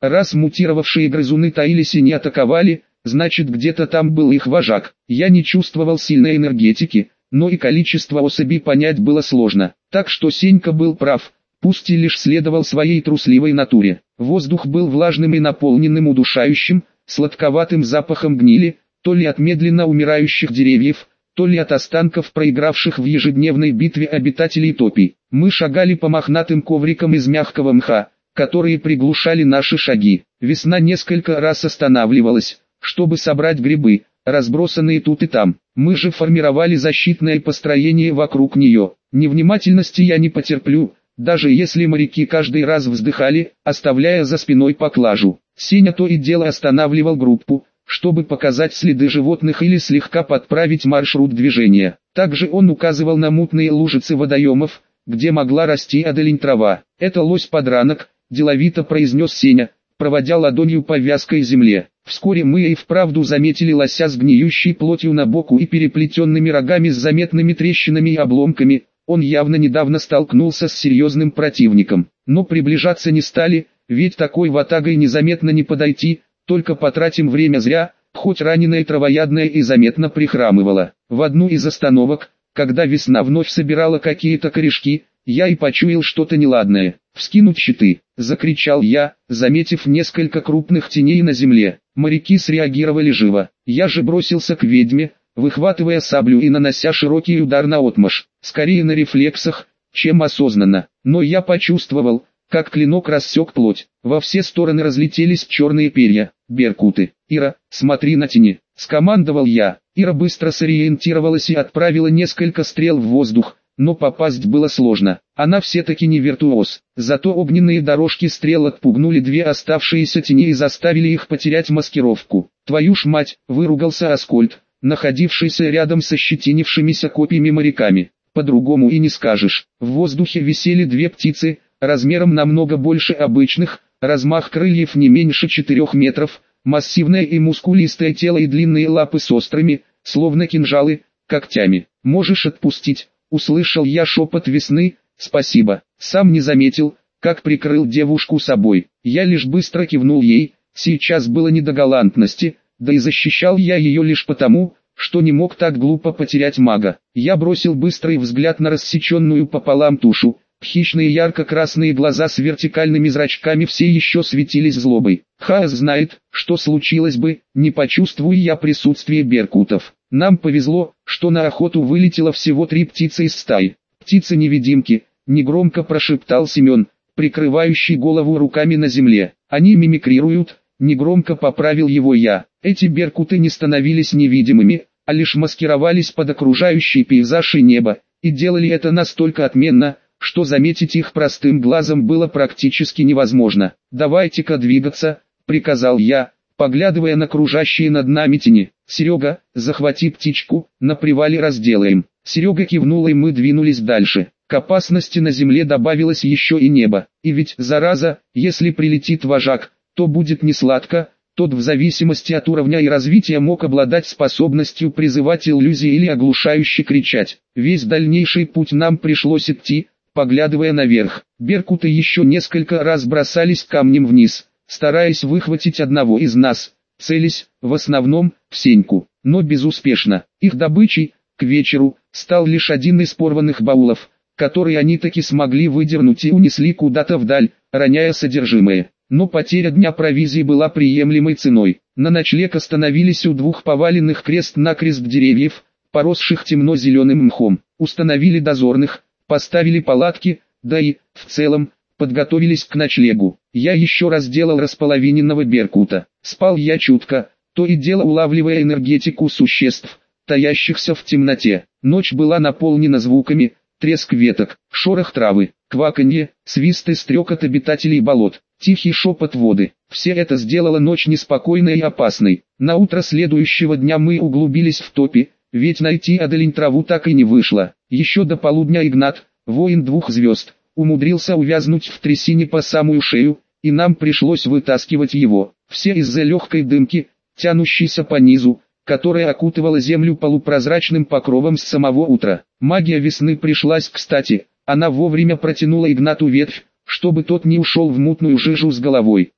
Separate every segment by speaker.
Speaker 1: Раз мутировавшие грызуны таились и не атаковали, значит где-то там был их вожак. Я не чувствовал сильной энергетики, но и количество особей понять было сложно. Так что Сенька был прав, пусть и лишь следовал своей трусливой натуре. Воздух был влажным и наполненным удушающим, сладковатым запахом гнили, то ли от медленно умирающих деревьев, то ли от останков проигравших в ежедневной битве обитателей топий. Мы шагали по мохнатым коврикам из мягкого мха, которые приглушали наши шаги. Весна несколько раз останавливалась, чтобы собрать грибы, разбросанные тут и там. Мы же формировали защитное построение вокруг нее. Невнимательности я не потерплю, даже если моряки каждый раз вздыхали, оставляя за спиной поклажу. Сеня то и дело останавливал группу, чтобы показать следы животных или слегка подправить маршрут движения. Также он указывал на мутные лужицы водоемов, где могла расти адалень трава. «Это лось-подранок», – деловито произнес Сеня, проводя ладонью по вязкой земле. Вскоре мы и вправду заметили лося с гниющей плотью на боку и переплетенными рогами с заметными трещинами и обломками. Он явно недавно столкнулся с серьезным противником. Но приближаться не стали, ведь такой ватагой незаметно не подойти, только потратим время зря, хоть раненая травоядная и заметно прихрамывала. В одну из остановок, когда весна вновь собирала какие-то корешки, я и почуял что-то неладное. «Вскинуть щиты!» – закричал я, заметив несколько крупных теней на земле. Моряки среагировали живо. Я же бросился к ведьме, выхватывая саблю и нанося широкий удар наотмашь, скорее на рефлексах, чем осознанно. Но я почувствовал, как клинок рассек плоть. Во все стороны разлетелись черные перья, беркуты. «Ира, смотри на тени!» – скомандовал я. Ира быстро сориентировалась и отправила несколько стрел в воздух, но попасть было сложно. Она все-таки не виртуоз. Зато огненные дорожки стрел отпугнули две оставшиеся тени и заставили их потерять маскировку. «Твою ж мать!» – выругался Аскольд, находившийся рядом со щетинившимися копьями моряками. «По-другому и не скажешь». В воздухе висели две птицы, размером намного больше обычных, размах крыльев не меньше 4 метров, массивное и мускулистое тело и длинные лапы с острыми, словно кинжалы, когтями. «Можешь отпустить?» — услышал я шепот весны. «Спасибо». Сам не заметил, как прикрыл девушку собой. Я лишь быстро кивнул ей, сейчас было не до галантности, да и защищал я ее лишь потому, что не мог так глупо потерять мага. Я бросил быстрый взгляд на рассеченную пополам тушу. Хищные ярко-красные глаза с вертикальными зрачками все еще светились злобой. Хаос знает, что случилось бы, не почувствуя я присутствие беркутов. Нам повезло, что на охоту вылетело всего 3 птицы из стаи. «Птицы-невидимки», — негромко прошептал Семен, прикрывающий голову руками на земле. «Они мимикрируют», — негромко поправил его я. Эти беркуты не становились невидимыми, а лишь маскировались под окружающий пейзаж и небо, и делали это настолько отменно, что заметить их простым глазом было практически невозможно. «Давайте-ка двигаться», — приказал я, поглядывая на кружащие над нами тени. «Серега, захвати птичку, на привале разделаем». Серега кивнул, и мы двинулись дальше. К опасности на земле добавилось еще и небо. И ведь, зараза, если прилетит вожак, то будет не сладко. Тот в зависимости от уровня и развития мог обладать способностью призывать иллюзии или оглушающе кричать. Весь дальнейший путь нам пришлось идти, поглядывая наверх. Беркуты еще несколько раз бросались камнем вниз, стараясь выхватить одного из нас, целясь, в основном, в Сеньку, но безуспешно. Их добычей, к вечеру, стал лишь один из порванных баулов, который они таки смогли выдернуть и унесли куда-то вдаль, роняя содержимое. Но потеря дня провизии была приемлемой ценой. На ночлег остановились у 2 поваленных крест-накрест деревьев, поросших темно-зеленым мхом. Установили дозорных, поставили палатки, да и, в целом, подготовились к ночлегу. Я еще раз делал располовиненного беркута. Спал я чутко, то и дело улавливая энергетику существ, таящихся в темноте. Ночь была наполнена звуками: треск веток, шорох травы, кваканье, свист и стрекот обитателей болот, тихий шепот воды. Все это сделало ночь неспокойной и опасной. На утро следующего дня мы углубились в топи, ведь найти одолень траву так и не вышло. Еще до полудня Игнат, воин 2 звезд, умудрился увязнуть в трясине по самую шею, и нам пришлось вытаскивать его. Все из-за легкой дымки, тянущейся по низу, которая окутывала землю полупрозрачным покровом с самого утра. Магия весны пришлась кстати, она вовремя протянула Игнату ветвь, чтобы тот не ушел в мутную жижу с головой.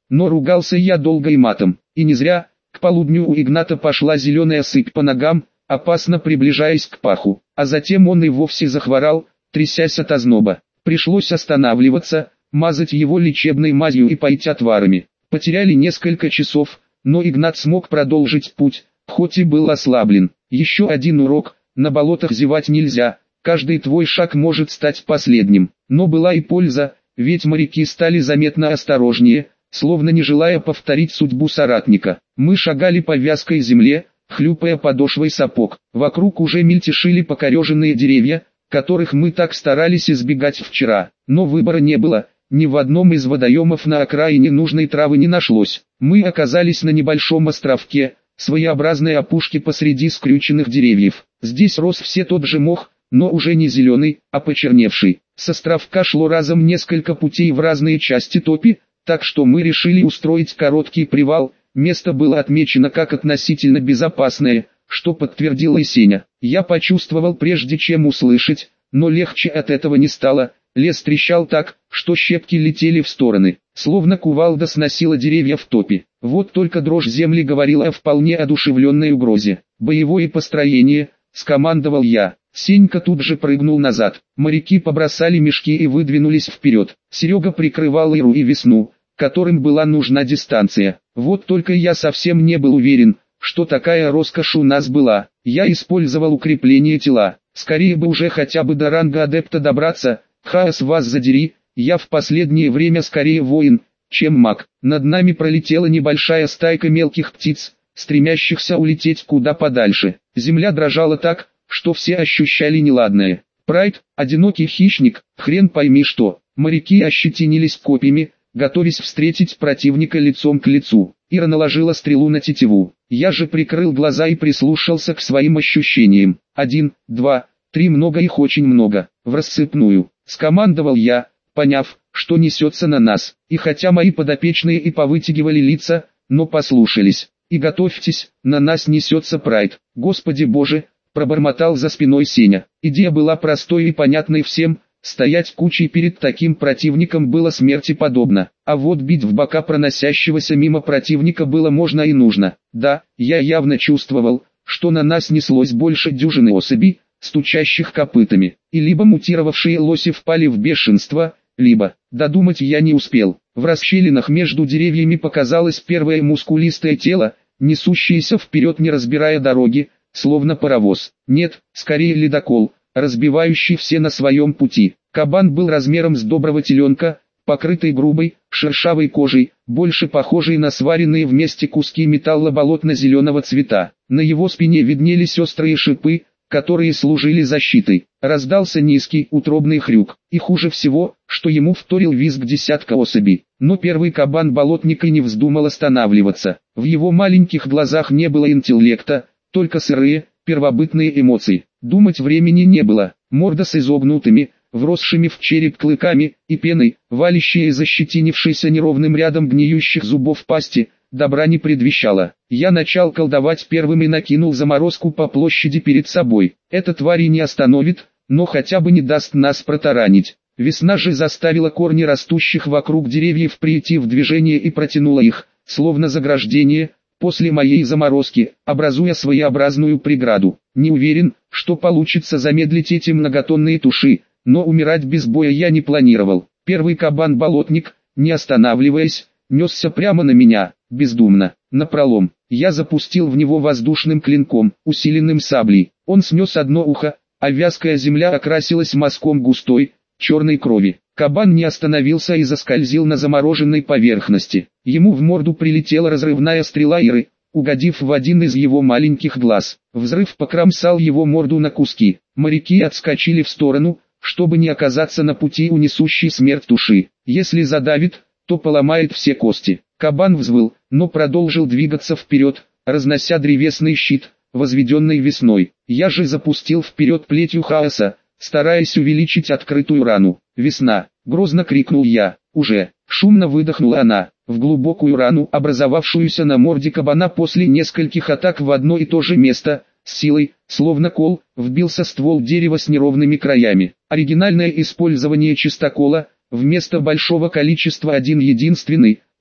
Speaker 1: Но ругался я долго и матом. И не зря. К полудню у Игната пошла зеленая сыпь по ногам, опасно приближаясь к паху. А затем он и вовсе захворал, трясясь от озноба. Пришлось останавливаться, мазать его лечебной мазью и поить отварами. Потеряли несколько часов, но Игнат смог продолжить путь, хоть и был ослаблен. Еще один урок: на болотах зевать нельзя, каждый твой шаг может стать последним. Но была и польза, ведь моряки стали заметно осторожнее, словно не желая повторить судьбу соратника. Мы шагали по вязкой земле, хлюпая подошвой сапог. Вокруг уже мельтешили покореженные деревья, которых мы так старались избегать вчера. Но выбора не было, ни в одном из водоемов на окраине нужной травы не нашлось. Мы оказались на небольшом островке, своеобразной опушке посреди скрюченных деревьев. Здесь рос все тот же мох, но уже не зеленый, а почерневший. С островка шло разом несколько путей в разные части топи, так что мы решили устроить короткий привал. Место было отмечено как относительно безопасное, что подтвердила и Сеня. Я почувствовал прежде чем услышать, но легче от этого не стало. Лес трещал так, что щепки летели в стороны, словно кувалда сносила деревья в топе. Вот только дрожь земли говорила о вполне одушевленной угрозе. «Боевое построение», — скомандовал я. Сенька тут же прыгнул назад. Моряки побросали мешки и выдвинулись вперед. Серега прикрывал Иру и Весну, которым была нужна дистанция. Вот только я совсем не был уверен, что такая роскошь у нас была. Я использовал укрепление тела. Скорее бы уже хотя бы до ранга адепта добраться. Хаос вас задери, я в последнее время скорее воин, чем маг. Над нами пролетела небольшая стайка мелких птиц, стремящихся улететь куда подальше. Земля дрожала так, что все ощущали неладное. Прайд, одинокий хищник, хрен пойми что. Моряки ощетинились копьями, готовясь встретить противника лицом к лицу. Ира наложила стрелу на тетиву. Я же прикрыл глаза и прислушался к своим ощущениям. 1, 2, 3, много их очень много. В рассыпную. Скомандовал я, поняв, что несется на нас. И хотя мои подопечные и повытягивали лица, но послушались. И готовьтесь, на нас несется Прайд. Господи Боже, пробормотал за спиной Сеня. Идея была простой и понятной всем. Стоять кучей перед таким противником было смерти подобно, а вот бить в бока проносящегося мимо противника было можно и нужно. Да, я явно чувствовал, что на нас неслось больше дюжины особей, стучащих копытами, и либо мутировавшие лоси впали в бешенство, либо, додумать я не успел. В расщелинах между деревьями показалось первое мускулистое тело, несущееся вперед не разбирая дороги, словно паровоз. Нет, скорее ледокол, разбивающий все на своем пути. Кабан был размером с доброго теленка, покрытый грубой, шершавой кожей, больше похожей на сваренные вместе куски металла болотно-зеленого цвета. На его спине виднелись острые шипы, которые служили защитой. Раздался низкий, утробный хрюк, и хуже всего, что ему вторил визг десятка особей. Но первый кабан болотника не вздумал останавливаться. В его маленьких глазах не было интеллекта, только сырые, первобытные эмоции. Думать времени не было. Морда с изогнутыми, вросшими в череп клыками, и пеной, валящая из ощетинившейся неровным рядом гниющих зубов пасти, добра не предвещала. Я начал колдовать первым и накинул заморозку по площади перед собой. Эта тварь и не остановит, но хотя бы не даст нас протаранить. Весна же заставила корни растущих вокруг деревьев прийти в движение и протянула их, словно заграждение, после моей заморозки, образуя своеобразную преграду. Не уверен, что получится замедлить эти многотонные туши, но умирать без боя я не планировал. Первый кабан-болотник, не останавливаясь, несся прямо на меня, бездумно, напролом. Я запустил в него воздушным клинком, усиленным саблей. Он снес одно ухо, а вязкая земля окрасилась мазком густой, черной крови. Кабан не остановился и заскользил на замороженной поверхности. Ему в морду прилетела разрывная стрела Иры, угодив в один из его маленьких глаз. Взрыв покромсал его морду на куски. Моряки отскочили в сторону, чтобы не оказаться на пути у несущей смерть туши. Если задавит, то поломает все кости. Кабан взвыл, но продолжил двигаться вперед, разнося древесный щит, возведенный Весной. Я же запустил вперед плетью хаоса, стараясь увеличить открытую рану. «Весна!» — грозно крикнул я. «Уже!» — шумно выдохнула она. В глубокую рану, образовавшуюся на морде кабана после нескольких атак в одно и то же место, с силой, словно кол, вбился ствол дерева с неровными краями. Оригинальное использование чистокола, вместо большого количества один единственный,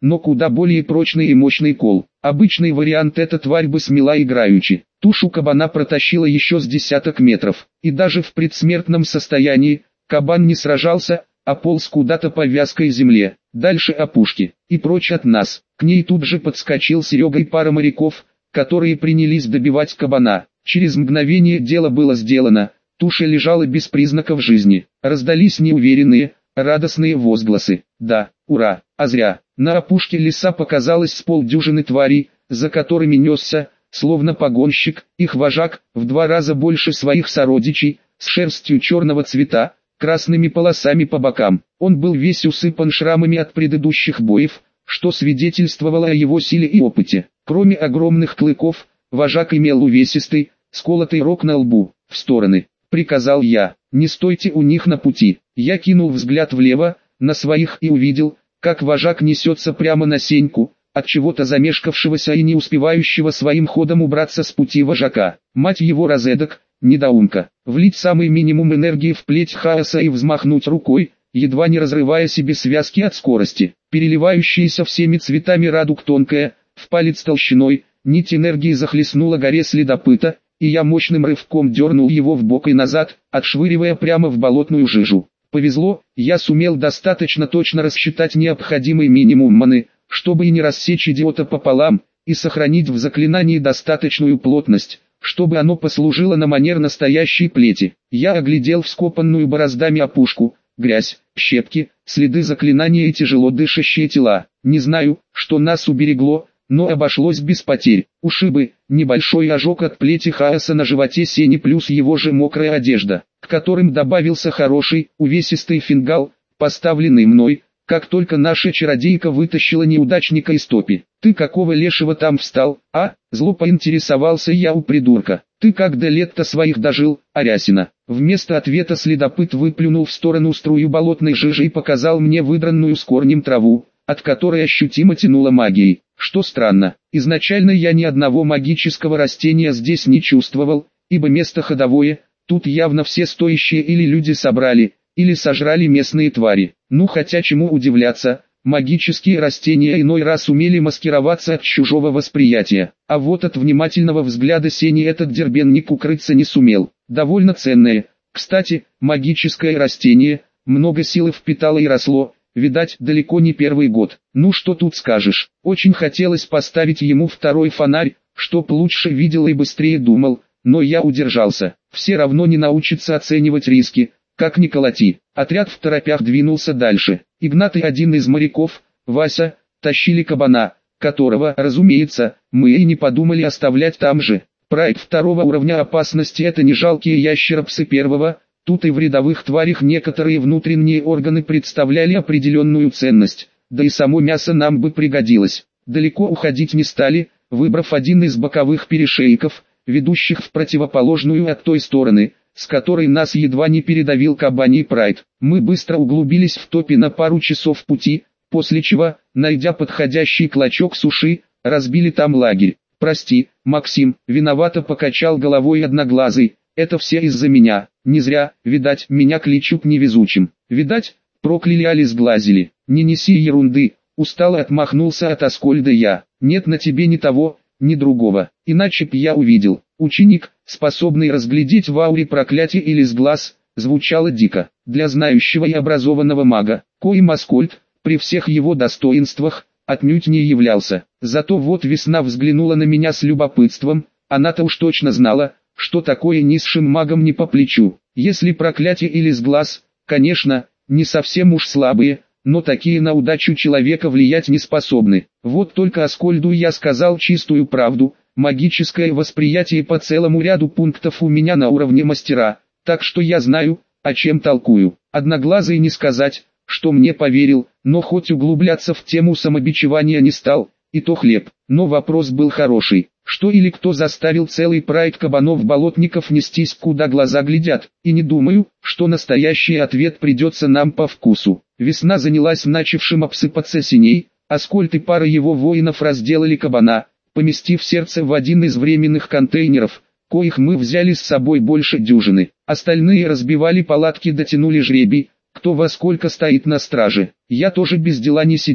Speaker 1: но куда более прочный и мощный кол. Обычный вариант эта тварь бы смела играючи. Тушу кабана протащила еще с десяток метров, и даже в предсмертном состоянии, кабан не сражался, а полз куда-то по вязкой земле, дальше опушки, и прочь от нас. К ней тут же подскочил Серега и пара моряков, которые принялись добивать кабана. Через мгновение дело было сделано, туша лежала без признаков жизни. Раздались неуверенные, радостные возгласы. Да, ура, а зря. На опушке леса показалось с полдюжины тварей, за которыми несся, словно погонщик, их вожак, в 2 раза больше своих сородичей, с шерстью черного цвета, красными полосами по бокам. Он был весь усыпан шрамами от предыдущих боев, что свидетельствовало о его силе и опыте. Кроме огромных клыков, вожак имел увесистый, сколотый рог на лбу. «В стороны», — приказал я, — «не стойте у них на пути». Я кинул взгляд влево, на своих, и увидел, как вожак несется прямо на Сеньку, от чего-то замешкавшегося и не успевающего своим ходом убраться с пути вожака. Мать его розедок, недоумка, влить самый минимум энергии в плеть хаоса и взмахнуть рукой, едва не разрывая себе связки от скорости. Переливающаяся всеми цветами радуг тонкая, в палец толщиной, нить энергии захлестнула горе следопыта, и я мощным рывком дернул его в бок и назад, отшвыривая прямо в болотную жижу. Повезло, я сумел достаточно точно рассчитать необходимый минимум маны, чтобы и не рассечь идиота пополам, и сохранить в заклинании достаточную плотность, чтобы оно послужило на манер настоящей плети. Я оглядел вскопанную бороздами опушку, грязь, щепки, следы заклинания и тяжело дышащие тела. Не знаю, что нас уберегло, но обошлось без потерь. Ушибы, небольшой ожог от плети хаоса на животе Сени плюс его же мокрая одежда, к которым добавился хороший, увесистый фингал, поставленный мной, как только наша чародейка вытащила неудачника из топи. «Ты какого лешего там встал, а?» — зло поинтересовался я у придурка. «Ты как до лет-то своих дожил, Арясина?» Вместо ответа следопыт выплюнул в сторону струю болотной жижи и показал мне выдранную с корнем траву, от которой ощутимо тянуло магией. Что странно, изначально я ни одного магического растения здесь не чувствовал, ибо место ходовое, тут явно все стоящие или люди собрали, или сожрали местные твари. Ну хотя чему удивляться, магические растения иной раз умели маскироваться от чужого восприятия, а вот от внимательного взгляда Сени этот дербенник укрыться не сумел. Довольно ценное, кстати, магическое растение, много силы впитало и росло, видать, далеко не первый год. Ну что тут скажешь, очень хотелось поставить ему второй фонарь, чтоб лучше видел и быстрее думал, но я удержался. Все равно не научится оценивать риски, как ни колоти. Отряд второпях двинулся дальше. Игнат и один из моряков, Вася, тащили кабана, которого, разумеется, мы и не подумали оставлять там же. Прайд 2-го уровня опасности — это не жалкие ящеропсы 1-го, тут и в рядовых тварях некоторые внутренние органы представляли определенную ценность, да и само мясо нам бы пригодилось. Далеко уходить не стали, выбрав один из боковых перешейков, ведущих в противоположную от той стороны, с которой нас едва не передавил кабаний прайд. Мы быстро углубились в топи на пару часов пути, после чего, найдя подходящий клочок суши, разбили там лагерь. «Прости, Максим», — виновато покачал головой Одноглазый, — «это все из-за меня, не зря, видать, меня кличут невезучим». «Видать, прокляли али сглазили». «Не неси ерунды», — устало отмахнулся от Аскольда я. «Нет на тебе ни того, ни другого, иначе б я увидел». «Ученик, способный разглядеть в ауре проклятие или сглаз», звучало дико. Для знающего и образованного мага, коим Аскольд, при всех его достоинствах, отнюдь не являлся. Зато вот весна взглянула на меня с любопытством, она-то уж точно знала, что такое низшим магам не по плечу. Если проклятие или сглаз, конечно, не совсем уж слабые, но такие на удачу человека влиять не способны. Вот только Аскольду я сказал чистую правду, магическое восприятие по целому ряду пунктов у меня на уровне мастера, так что я знаю, о чем толкую. Одноглазый не сказать, что мне поверил, но хоть углубляться в тему самобичевания не стал, и то хлеб. Но вопрос был хороший. Что или кто заставил целый прайд кабанов-болотников нестись куда глаза глядят, и не думаю, что настоящий ответ придется нам по вкусу. Весна занялась начавшим обсыпаться Синей, Аскольд и пара его воинов разделали кабана, поместив сердце в один из временных контейнеров, коих мы взяли с собой больше дюжины. Остальные разбивали палатки, дотянули жребий, кто во сколько стоит на страже. Я тоже без дела не сидел,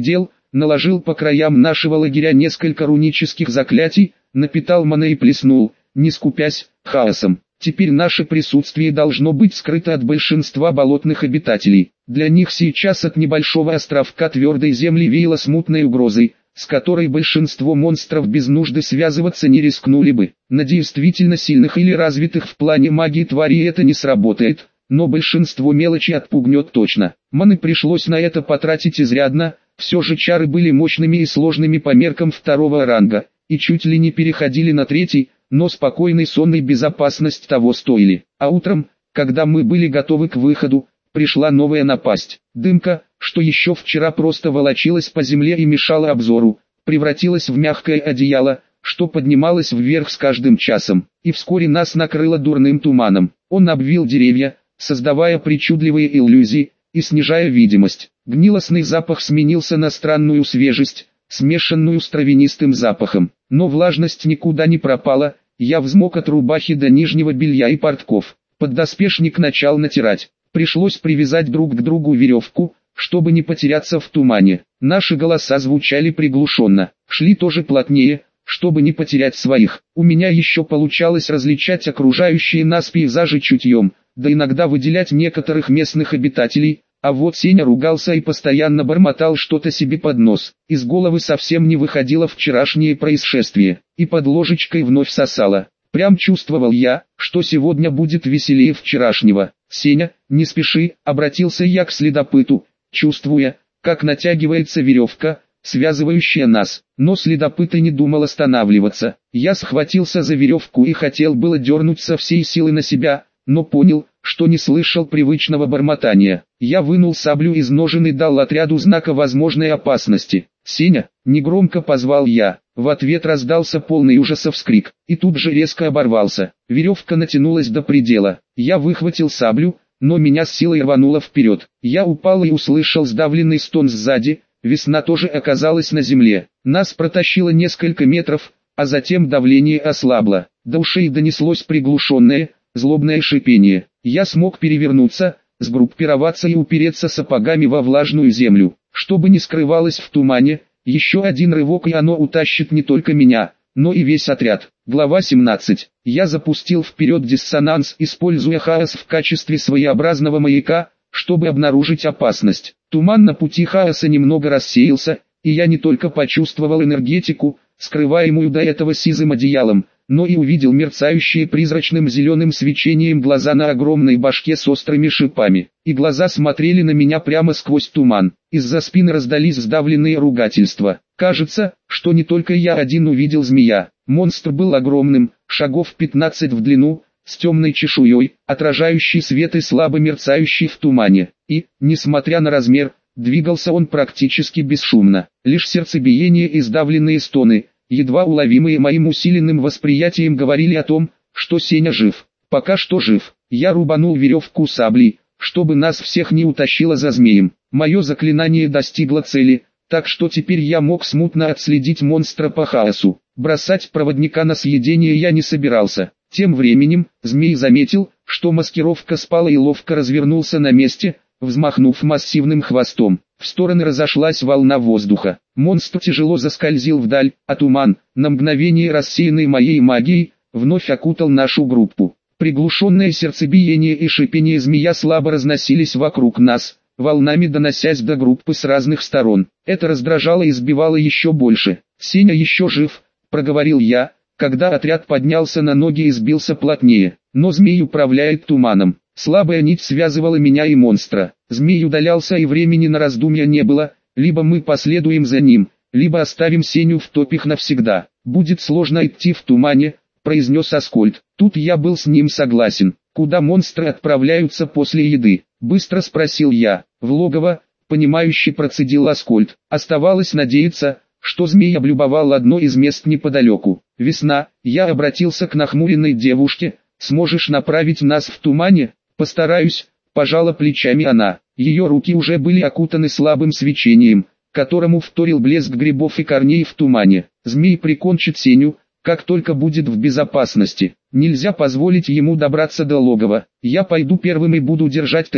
Speaker 1: наложил по краям нашего лагеря несколько рунических заклятий, напитал маной и плеснул, не скупясь, хаосом. Теперь наше присутствие должно быть скрыто от большинства болотных обитателей. Для них сейчас от небольшого островка твердой земли веяло смутной угрозой, с которой большинство монстров без нужды связываться не рискнули бы. На действительно сильных или развитых в плане магии тварей это не сработает, но большинство мелочи отпугнет точно. Маны пришлось на это потратить изрядно, все же чары были мощными и сложными по меркам второго ранга, и чуть ли не переходили на третий, но спокойный сон и безопасность того стоили. А утром, когда мы были готовы к выходу, пришла новая напасть. Дымка, что еще вчера просто волочилась по земле и мешала обзору, превратилась в мягкое одеяло, что поднималось вверх с каждым часом, и вскоре нас накрыло дурным туманом. Он обвил деревья, создавая причудливые иллюзии и снижая видимость. Гнилостный запах сменился на странную свежесть, смешанную с травянистым запахом. Но влажность никуда не пропала, я взмок от рубахи до нижнего белья и портков. Поддоспешник начал натирать. Пришлось привязать друг к другу веревку, чтобы не потеряться в тумане. Наши голоса звучали приглушенно, шли тоже плотнее, чтобы не потерять своих. У меня еще получалось различать окружающие нас пейзажи чутьем, да иногда выделять некоторых местных обитателей, а вот Сеня ругался и постоянно бормотал что-то себе под нос. Из головы совсем не выходило вчерашнее происшествие, и под ложечкой вновь сосало. Прям чувствовал я, что сегодня будет веселее вчерашнего. «Сеня, не спеши», — обратился я к следопыту, чувствуя, как натягивается веревка, связывающая нас. Но следопыт и не думал останавливаться. Я схватился за веревку и хотел было дернуть со всей силы на себя, но понял, что не слышал привычного бормотания. Я вынул саблю из ножен и дал отряду знака возможной опасности. «Сеня!» — негромко позвал я. В ответ раздался полный ужаса вскрик, и тут же резко оборвался. Веревка натянулась до предела. Я выхватил саблю, но меня с силой рвануло вперед. Я упал и услышал сдавленный стон сзади. Весна тоже оказалась на земле. Нас протащило несколько метров, а затем давление ослабло. До ушей донеслось приглушенное, злобное шипение. Я смог перевернуться, сгруппироваться и упереться сапогами во влажную землю. Чтобы не скрывалось в тумане, еще один рывок и оно утащит не только меня, но и весь отряд. Глава 17. Я запустил вперед диссонанс, используя хаос в качестве своеобразного маяка, чтобы обнаружить опасность. Туман на пути хаоса немного рассеялся, и я не только почувствовал энергетику, скрываемую до этого сизым одеялом, но и увидел мерцающие призрачным зеленым свечением глаза на огромной башке с острыми шипами. И глаза смотрели на меня прямо сквозь туман. Из-за спины раздались сдавленные ругательства. Кажется, что не только я один увидел змея. Монстр был огромным, шагов 15 в длину, с темной чешуей, отражающий свет и слабо мерцающий в тумане. И, несмотря на размер, двигался он практически бесшумно. Лишь сердцебиение и сдавленные стоны, едва уловимые моим усиленным восприятием, говорили о том, что Сеня жив. Пока что жив. Я рубанул веревку саблей, чтобы нас всех не утащило за змеем. Мое заклинание достигло цели, так что теперь я мог смутно отследить монстра по хаосу. Бросать проводника на съедение я не собирался. Тем временем, змей заметил, что маскировка спала и ловко развернулся на месте, взмахнув массивным хвостом. В стороны разошлась волна воздуха. Монстр тяжело заскользил вдаль, а туман, на мгновение рассеянный моей магией, вновь окутал нашу группу. Приглушенное сердцебиение и шипение змея слабо разносились вокруг нас, волнами доносясь до группы с разных сторон. Это раздражало и сбивало еще больше. «Сеня еще жив», — проговорил я, когда отряд поднялся на ноги и сбился плотнее. Но змей управляет туманом. Слабая нить связывала меня и монстра. Змей удалялся и времени на раздумья не было, либо мы последуем за ним, либо оставим Сеню в топях навсегда. «Будет сложно идти в тумане», — произнес Аскольд. Тут я был с ним согласен. «Куда монстры отправляются после еды?» — быстро спросил я. «В логово», — понимающе процедил Аскольд. Оставалось надеяться, что змей облюбовал одно из мест неподалеку. «Весна», — я обратился к нахмуренной девушке, — «сможешь направить нас в тумане?» «Постараюсь», — пожала плечами она. Ее руки уже были окутаны слабым свечением, которому вторил блеск грибов и корней в тумане. «Змей прикончит Сеню, как только будет в безопасности. Нельзя позволить ему добраться до логова. Я пойду первым и буду держать темп,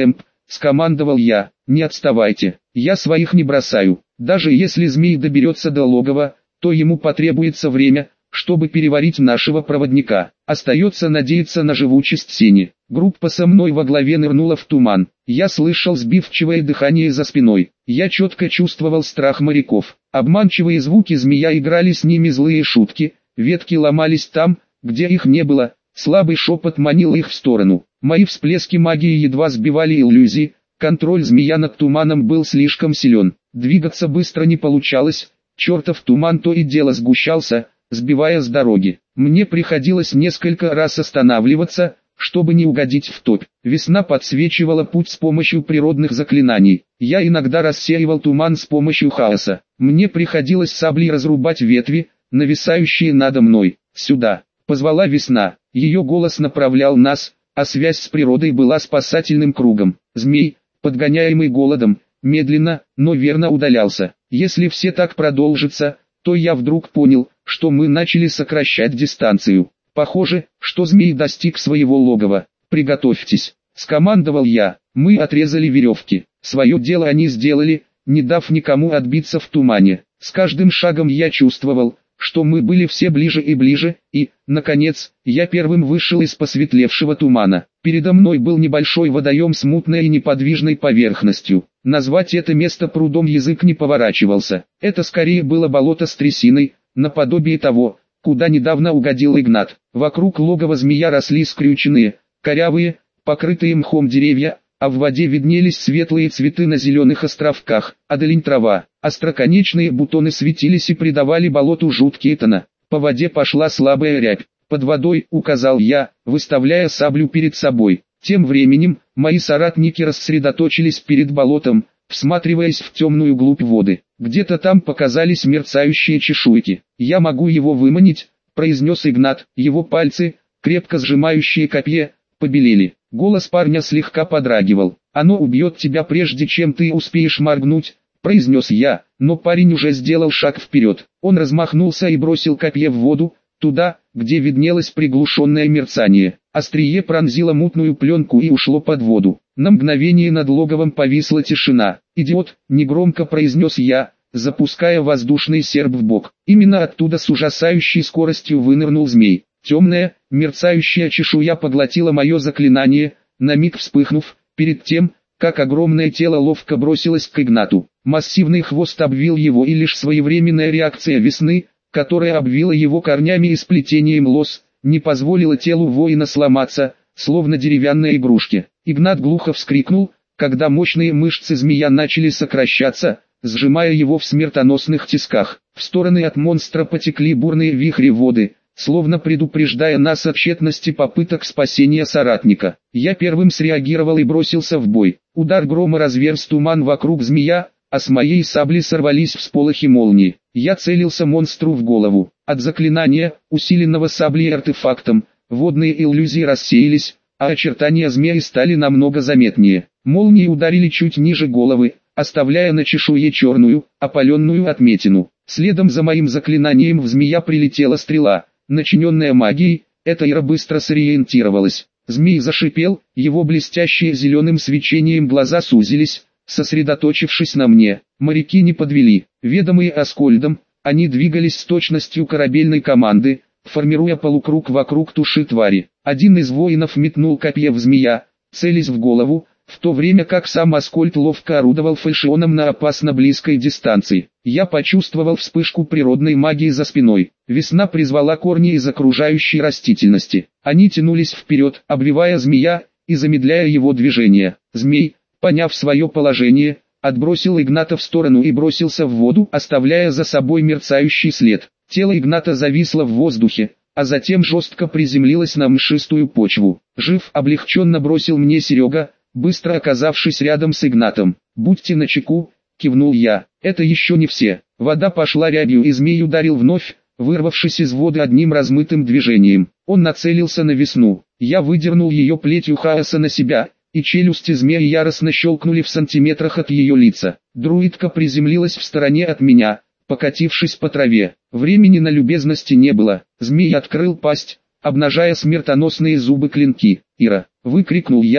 Speaker 1: скомандовал я. Не отставайте, я своих не бросаю. Даже если змей доберется до логова, то ему потребуется время, чтобы переварить нашего проводника. Остается надеяться на живучесть сени. Группа со мной во главе нырнула в туман. Я слышал сбивчивое дыхание за спиной. Я четко чувствовал страх моряков. Обманчивые звуки змея играли с ними злые шутки. Ветки ломались там, где их не было. Слабый шепот манил их в сторону. Мои всплески магии едва сбивали иллюзии. Контроль змея над туманом был слишком силен. Двигаться быстро не получалось. Чертов туман то и дело сгущался, сбивая с дороги. Мне приходилось несколько раз останавливаться, чтобы не угодить в топь. Весна подсвечивала путь с помощью природных заклинаний. Я иногда рассеивал туман с помощью хаоса. Мне приходилось саблей разрубать ветви, нависающие надо мной. «Сюда!» — позвала весна. Ее голос направлял нас, а связь с природой была спасательным кругом. Змей, подгоняемый голодом, медленно, но верно удалялся. Если все так продолжится, то я вдруг понял, что мы начали сокращать дистанцию. Похоже, что змей достиг своего логова. «Приготовьтесь», — скомандовал я. Мы отрезали веревки. Свое дело они сделали, не дав никому отбиться в тумане. С каждым шагом я чувствовал, что мы были все ближе и ближе, и, наконец, я первым вышел из посветлевшего тумана. Передо мной был небольшой водоем с мутной и неподвижной поверхностью. Назвать это место прудом язык не поворачивался. Это скорее было болото с трясиной, наподобие того, куда недавно угодил Игнат. Вокруг логова змея росли скрюченные, корявые, покрытые мхом деревья, а в воде виднелись светлые цветы на зеленых островках, адалень трава. Остроконечные бутоны светились и придавали болоту жуткие тона. По воде пошла слабая рябь. «Под водой», — указал я, выставляя саблю перед собой. Тем временем, мои соратники рассредоточились перед болотом, всматриваясь в темную глубь воды. Где-то там показались мерцающие чешуйки. «Я могу его выманить», — произнес Игнат. Его пальцы, крепко сжимающие копье, побелели. Голос парня слегка подрагивал. «Оно убьет тебя прежде, чем ты успеешь моргнуть», — произнес я, но парень уже сделал шаг вперед. Он размахнулся и бросил копье в воду, туда, где виднелось приглушенное мерцание. Острие пронзило мутную пленку и ушло под воду. На мгновение над логовом повисла тишина. «Идиот», — негромко произнес я, запуская воздушный серп в бок. Именно оттуда с ужасающей скоростью вынырнул змей. Темная, мерцающая чешуя поглотила мое заклинание, на миг вспыхнув, перед тем, как огромное тело ловко бросилось к Игнату. Массивный хвост обвил его, и лишь своевременная реакция весны, которая обвила его корнями и сплетением лос, не позволила телу воина сломаться, словно деревянной игрушке. Игнат глухо вскрикнул, когда мощные мышцы змея начали сокращаться, сжимая его в смертоносных тисках. В стороны от монстра потекли бурные вихри воды, словно предупреждая нас о тщетности попыток спасения соратника. Я первым среагировал и бросился в бой. Удар грома разверз туман вокруг змея, а с моей сабли сорвались всполохи молнии. Я целился монстру в голову. От заклинания, усиленного саблей артефактом, водные иллюзии рассеялись, а очертания змеи стали намного заметнее. Молнии ударили чуть ниже головы, оставляя на чешуе черную, опаленную отметину. Следом за моим заклинанием в змея прилетела стрела, начиненная магией. Эта ира быстро сориентировалась. Змей зашипел, его блестящие зеленым свечением глаза сузились, сосредоточившись на мне. Моряки не подвели. Ведомые Аскольдом, они двигались с точностью корабельной команды, формируя полукруг вокруг туши твари. Один из воинов метнул копье в змея, целясь в голову, в то время как сам Аскольд ловко орудовал фальшионом на опасно близкой дистанции. Я почувствовал вспышку природной магии за спиной. Весна призвала корни из окружающей растительности. Они тянулись вперед, обвивая змея и замедляя его движение. Змей, поняв свое положение, отбросил Игната в сторону и бросился в воду, оставляя за собой мерцающий след. Тело Игната зависло в воздухе, а затем жестко приземлилось на мшистую почву. «Жив», — облегченно бросил мне Серега, быстро оказавшись рядом с Игнатом. «Будьте начеку», — кивнул я. «Это еще не все». Вода пошла рябью, и змей ударил вновь, вырвавшись из воды одним размытым движением. Он нацелился на весну. Я выдернул ее плетью хаоса на себя, и челюсти змеи яростно щелкнули в сантиметрах от ее лица. Друидка приземлилась в стороне от меня, покатившись по траве. Времени на любезности не было. Змей открыл пасть, обнажая смертоносные зубы-клинки. «Ира!» — выкрикнул я,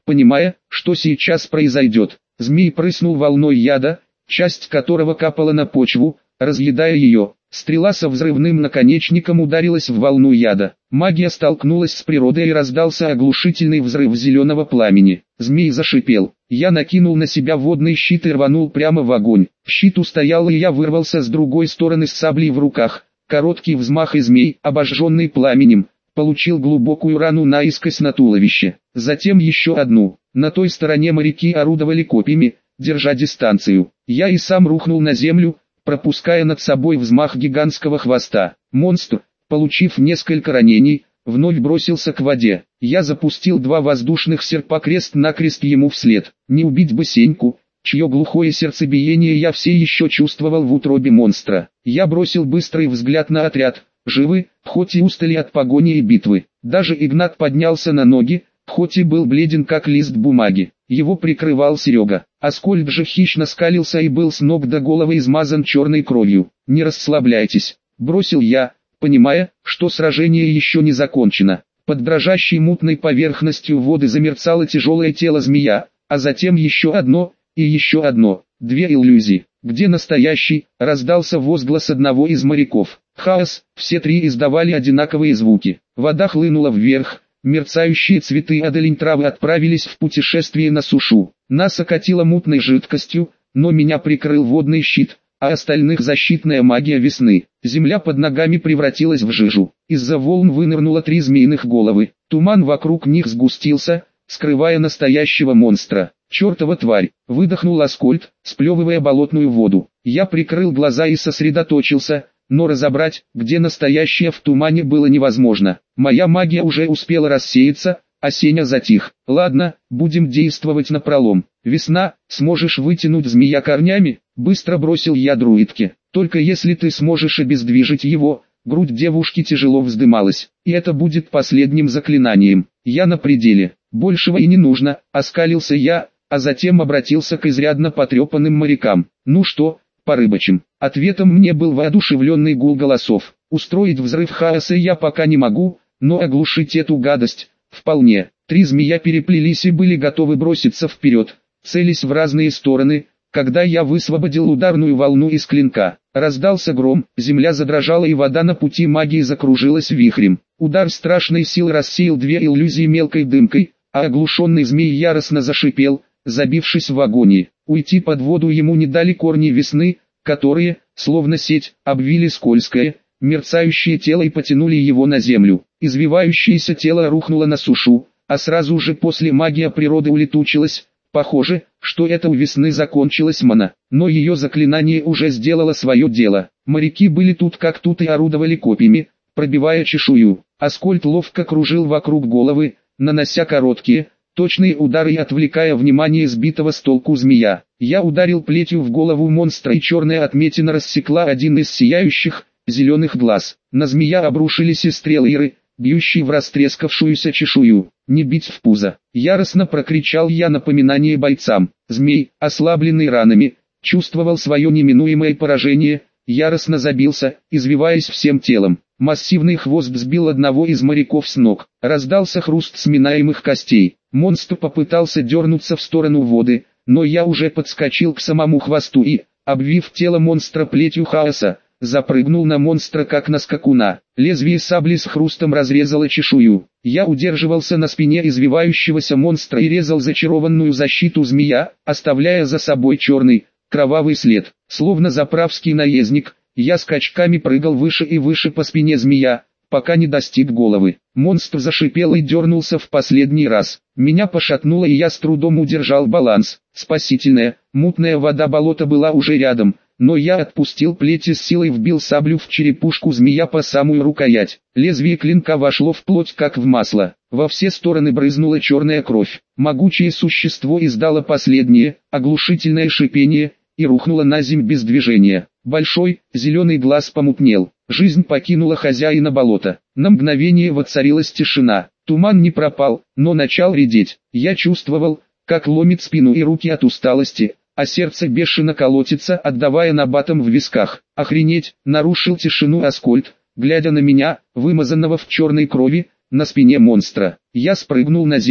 Speaker 1: понимая, что сейчас произойдет. Змей прыснул волной яда, часть которого капала на почву, разъедая ее. Стрела со взрывным наконечником ударилась в волну яда. Магия столкнулась с природой и раздался оглушительный взрыв зеленого пламени. Змей зашипел. Я накинул на себя водный щит и рванул прямо в огонь. Щит устоял, и я вырвался с другой стороны с саблей в руках. Короткий взмах, и змей, обожженный пламенем, получил глубокую рану наискось на туловище. Затем еще одну. На той стороне моряки орудовали копьями, держа дистанцию. Я и сам рухнул на землю, пропуская над собой взмах гигантского хвоста. Монстр, получив несколько ранений, вновь бросился к воде. Я запустил 2 воздушных серпа крест-накрест ему вслед. Не убить бы Сеньку, чье глухое сердцебиение я все еще чувствовал в утробе монстра. Я бросил быстрый взгляд на отряд. Живы, хоть и устали от погони и битвы. Даже Игнат поднялся на ноги, хоть и был бледен как лист бумаги. Его прикрывал Серега. Аскольд же хищно скалился и был с ног до головы измазан черной кровью. «Не расслабляйтесь», — бросил я, понимая, что сражение еще не закончено. Под дрожащей мутной поверхностью воды замерцало тяжелое тело змея, а затем еще одно, и еще одно. 2 иллюзии. «Где настоящий?» — раздался возглас одного из моряков. Хаос, все 3 издавали одинаковые звуки. Вода хлынула вверх. Мерцающие цветы адалень травы отправились в путешествие на сушу. Нас окатило мутной жидкостью, но меня прикрыл водный щит, а остальных защитная магия весны. Земля под ногами превратилась в жижу. Из-за волн вынырнуло 3 змеиных головы. Туман вокруг них сгустился, скрывая настоящего монстра. «Чертова тварь!» — выдохнул Аскольд, сплевывая болотную воду. Я прикрыл глаза и сосредоточился, но разобрать, где настоящее в тумане, было невозможно. Моя магия уже успела рассеяться, а Сеня затих. «Ладно, будем действовать напролом. Весна, сможешь вытянуть змея корнями?» — быстро бросил я друидке. «Только если ты сможешь обездвижить его». Грудь девушки тяжело вздымалась. «И это будет последним заклинанием. Я на пределе. Большего и не нужно», — оскалился я, а затем обратился к изрядно потрепанным морякам. «Ну что, по рыбачьим?» Ответом мне был воодушевленный гул голосов. Устроить взрыв хаоса я пока не могу, но оглушить эту гадость — вполне. 3 змея переплелись и были готовы броситься вперед, целясь в разные стороны, когда я высвободил ударную волну из клинка. Раздался гром, земля задрожала и вода на пути магии закружилась вихрем. Удар страшной силы рассеял 2 иллюзии мелкой дымкой, а оглушенный змей яростно зашипел, забившись в агонии. Уйти под воду ему не дали корни весны, которые, словно сеть, обвили скользкое, мерцающее тело и потянули его на землю. Извивающееся тело рухнуло на сушу, а сразу же после магия природы улетучилась. Похоже, что это у весны закончилась мана, но ее заклинание уже сделало свое дело. Моряки были тут как тут и орудовали копьями, пробивая чешую. Аскольд ловко кружил вокруг головы, нанося короткие, точные удары и отвлекая внимание сбитого с толку змея. Я ударил плетью в голову монстра, и черная отметина рассекла один из сияющих, зеленых глаз. На змея обрушились и стрелы Иры, бьющие в растрескавшуюся чешую. «Не бить в пузо!» — яростно прокричал я напоминание бойцам. Змей, ослабленный ранами, чувствовал свое неминуемое поражение, яростно забился, извиваясь всем телом. Массивный хвост сбил одного из моряков с ног. Раздался хруст сминаемых костей. Монстр попытался дернуться в сторону воды, но я уже подскочил к самому хвосту и, обвив тело монстра плетью хаоса, запрыгнул на монстра как на скакуна. Лезвие сабли с хрустом разрезало чешую. Я удерживался на спине извивающегося монстра и резал зачарованную защиту змея, оставляя за собой черный, кровавый след. Словно заправский наездник, я скачками прыгал выше и выше по спине змея, пока не достиг головы. Монстр зашипел и дернулся в последний раз. Меня пошатнуло, и я с трудом удержал баланс. Спасительная, мутная вода болота была уже рядом, но я отпустил плеть и с силой вбил саблю в черепушку змея по самую рукоять. Лезвие клинка вошло в плоть как в масло. Во все стороны брызнула черная кровь. Могучее существо издало последнее, оглушительное шипение, и рухнуло на земь без движения. Большой, зеленый глаз помутнел. Жизнь покинула хозяина болота. На мгновение воцарилась тишина. Туман не пропал, но начал редеть. Я чувствовал, как ломит спину и руки от усталости, а сердце бешено колотится, отдавая набатом в висках. «Охренеть!» — нарушил тишину Аскольд, глядя на меня, вымазанного в черной крови, на спине монстра. Я спрыгнул на землю.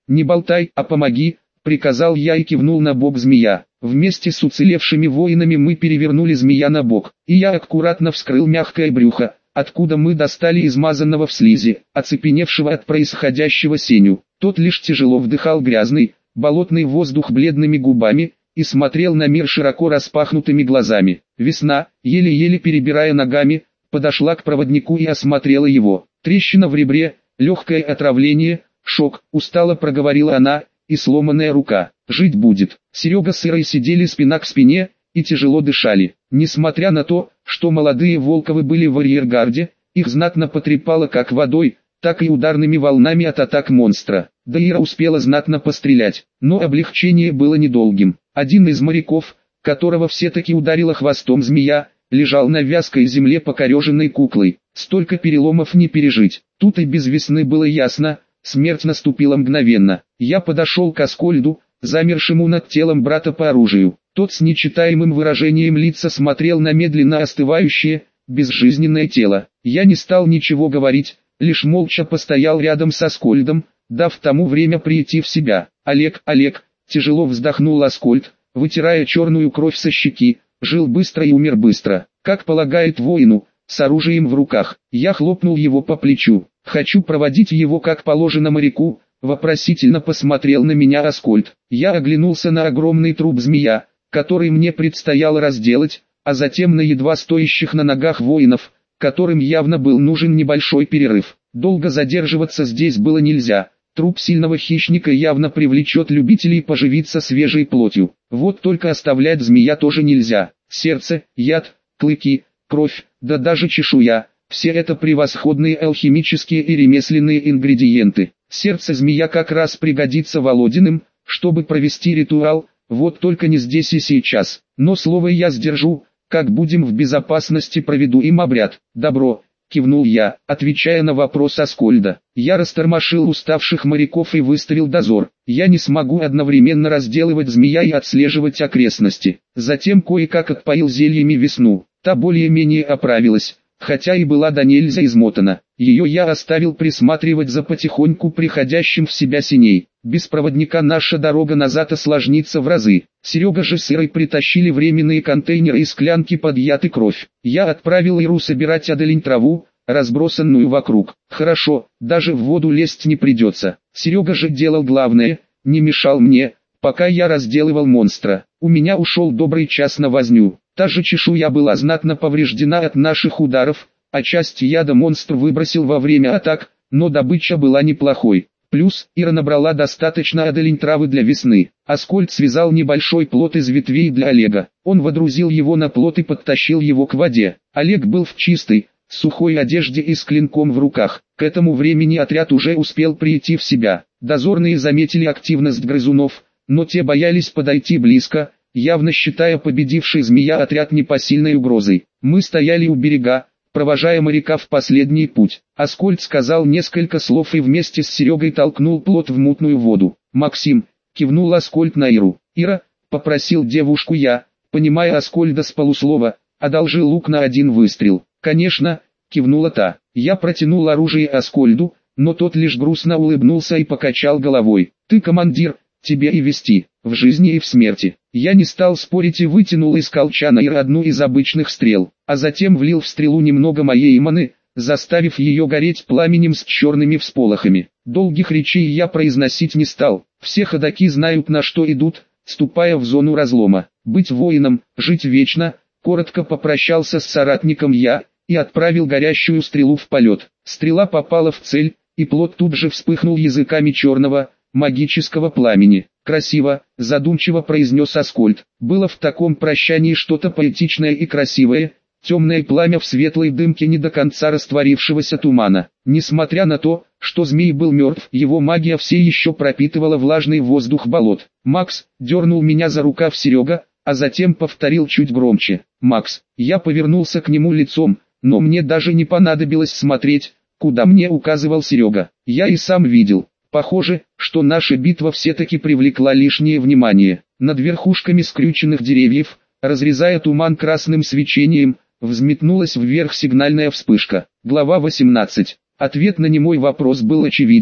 Speaker 1: «Не болтай, а помоги», — приказал я и кивнул на бок змея. Вместе с уцелевшими воинами мы перевернули змея на бок, и я аккуратно вскрыл мягкое брюхо, откуда мы достали измазанного в слизи, оцепеневшего от происходящего Сеню. Тот лишь тяжело вдыхал грязный, болотный воздух бледными губами и смотрел на мир широко распахнутыми глазами. Весна, еле-еле перебирая ногами, подошла к проводнику и осмотрела его. Трещина в ребре, легкое отравление, шок, устало проговорила она, и сломанная рука. Жить будет. Серега с Ирой сидели спина к спине и тяжело дышали. Несмотря на то, что молодые Волковы были в арьергарде, их знатно потрепало как водой, так и ударными волнами от атак монстра. Да Ира успела знатно пострелять, но облегчение было недолгим. Один из моряков, которого все-таки ударила хвостом змея, лежал на вязкой земле покореженной куклой. Столько переломов не пережить. Тут и без весны было ясно, смерть наступила мгновенно. Я подошел к Аскольду, замершему над телом брата по оружию. Тот с нечитаемым выражением лица смотрел на медленно остывающее, безжизненное тело. Я не стал ничего говорить, лишь молча постоял рядом с Аскольдом, дав тому время прийти в себя. «Олег, тяжело вздохнул Аскольд, вытирая черную кровь со щеки, жил быстро и умер быстро, как полагает воину, с оружием в руках. Я хлопнул его по плечу. Хочу проводить его как положено моряку, вопросительно посмотрел на меня Аскольд. Я оглянулся на огромный труп змея, который мне предстояло разделать, а затем на едва стоящих на ногах воинов, которым явно был нужен небольшой перерыв. Долго задерживаться здесь было нельзя. Труп сильного хищника явно привлечет любителей поживиться свежей плотью. Вот только оставлять змея тоже нельзя. Сердце, яд, клыки, кровь, да даже чешуя – все это превосходные алхимические и ремесленные ингредиенты. Сердце змея как раз пригодится Володиным, чтобы провести ритуал, вот только не здесь и сейчас. Но слово я сдержу, как будем в безопасности проведу им обряд. Добро. Кивнул я, отвечая на вопрос Аскольда. Я растормошил уставших моряков и выставил дозор. Я не смогу одновременно разделывать змея и отслеживать окрестности. Затем кое-как отпоил зельями весну. Та более-менее оправилась, хотя и была до нельзя измотана. Ее я оставил присматривать за потихоньку приходящим в себя синей. Без проводника наша дорога назад осложнится в разы. Серега же с Ирой притащили временные контейнеры и склянки под яд и кровь. Я отправил Иру собирать аделень траву, разбросанную вокруг. Хорошо, даже в воду лезть не придется. Серега же делал главное, не мешал мне, пока я разделывал монстра. У меня ушел добрый час на возню. Та же чешуя была знатно повреждена от наших ударов, а часть яда монстр выбросил во время атак, но добыча была неплохой. Плюс, Ира набрала достаточно аделень травы для весны. Аскольд связал небольшой плот из ветвей для Олега. Он водрузил его на плот и подтащил его к воде. Олег был в чистой, сухой одежде и с клинком в руках. К этому времени отряд уже успел прийти в себя. Дозорные заметили активность грызунов, но те боялись подойти близко, явно считая победивший змея отряд непосильной угрозой. Мы стояли у берега, провожая моряка в последний путь. Аскольд сказал несколько слов и вместе с Серегой толкнул плот в мутную воду. «Максим», — кивнул Аскольд на Иру. «Ира», — попросил девушку я, понимая Аскольда с полуслова, «одолжи лук на один выстрел». «Конечно», — кивнула та. Я протянул оружие Аскольду, но тот лишь грустно улыбнулся и покачал головой. «Ты командир, тебе и вести, в жизни и в смерти». Я не стал спорить и вытянул из колчана Иры одну из обычных стрел, а затем влил в стрелу немного моей маны, заставив ее гореть пламенем с черными всполохами. Долгих речей я произносить не стал, все ходоки знают, на что идут, ступая в зону разлома. Быть воином, жить вечно, коротко попрощался с соратником я, и отправил горящую стрелу в полет. Стрела попала в цель, и плот тут же вспыхнул языками черного, магического пламени. «Красиво», — задумчиво произнес Аскольд. Было в таком прощании что-то поэтичное и красивое, темное пламя в светлой дымке не до конца растворившегося тумана. Несмотря на то, что змей был мертв, его магия все еще пропитывала влажный воздух болот. «Макс», — дернул меня за рукав Серега, а затем повторил чуть громче. «Макс». Я повернулся к нему лицом, но мне даже не понадобилось смотреть, куда мне указывал Серега. Я и сам видел. Похоже, что наша битва все-таки привлекла лишнее внимание. Над верхушками скрюченных деревьев, разрезая туман красным свечением, взметнулась вверх сигнальная вспышка. Глава 18. Ответ на немой вопрос был очевиден.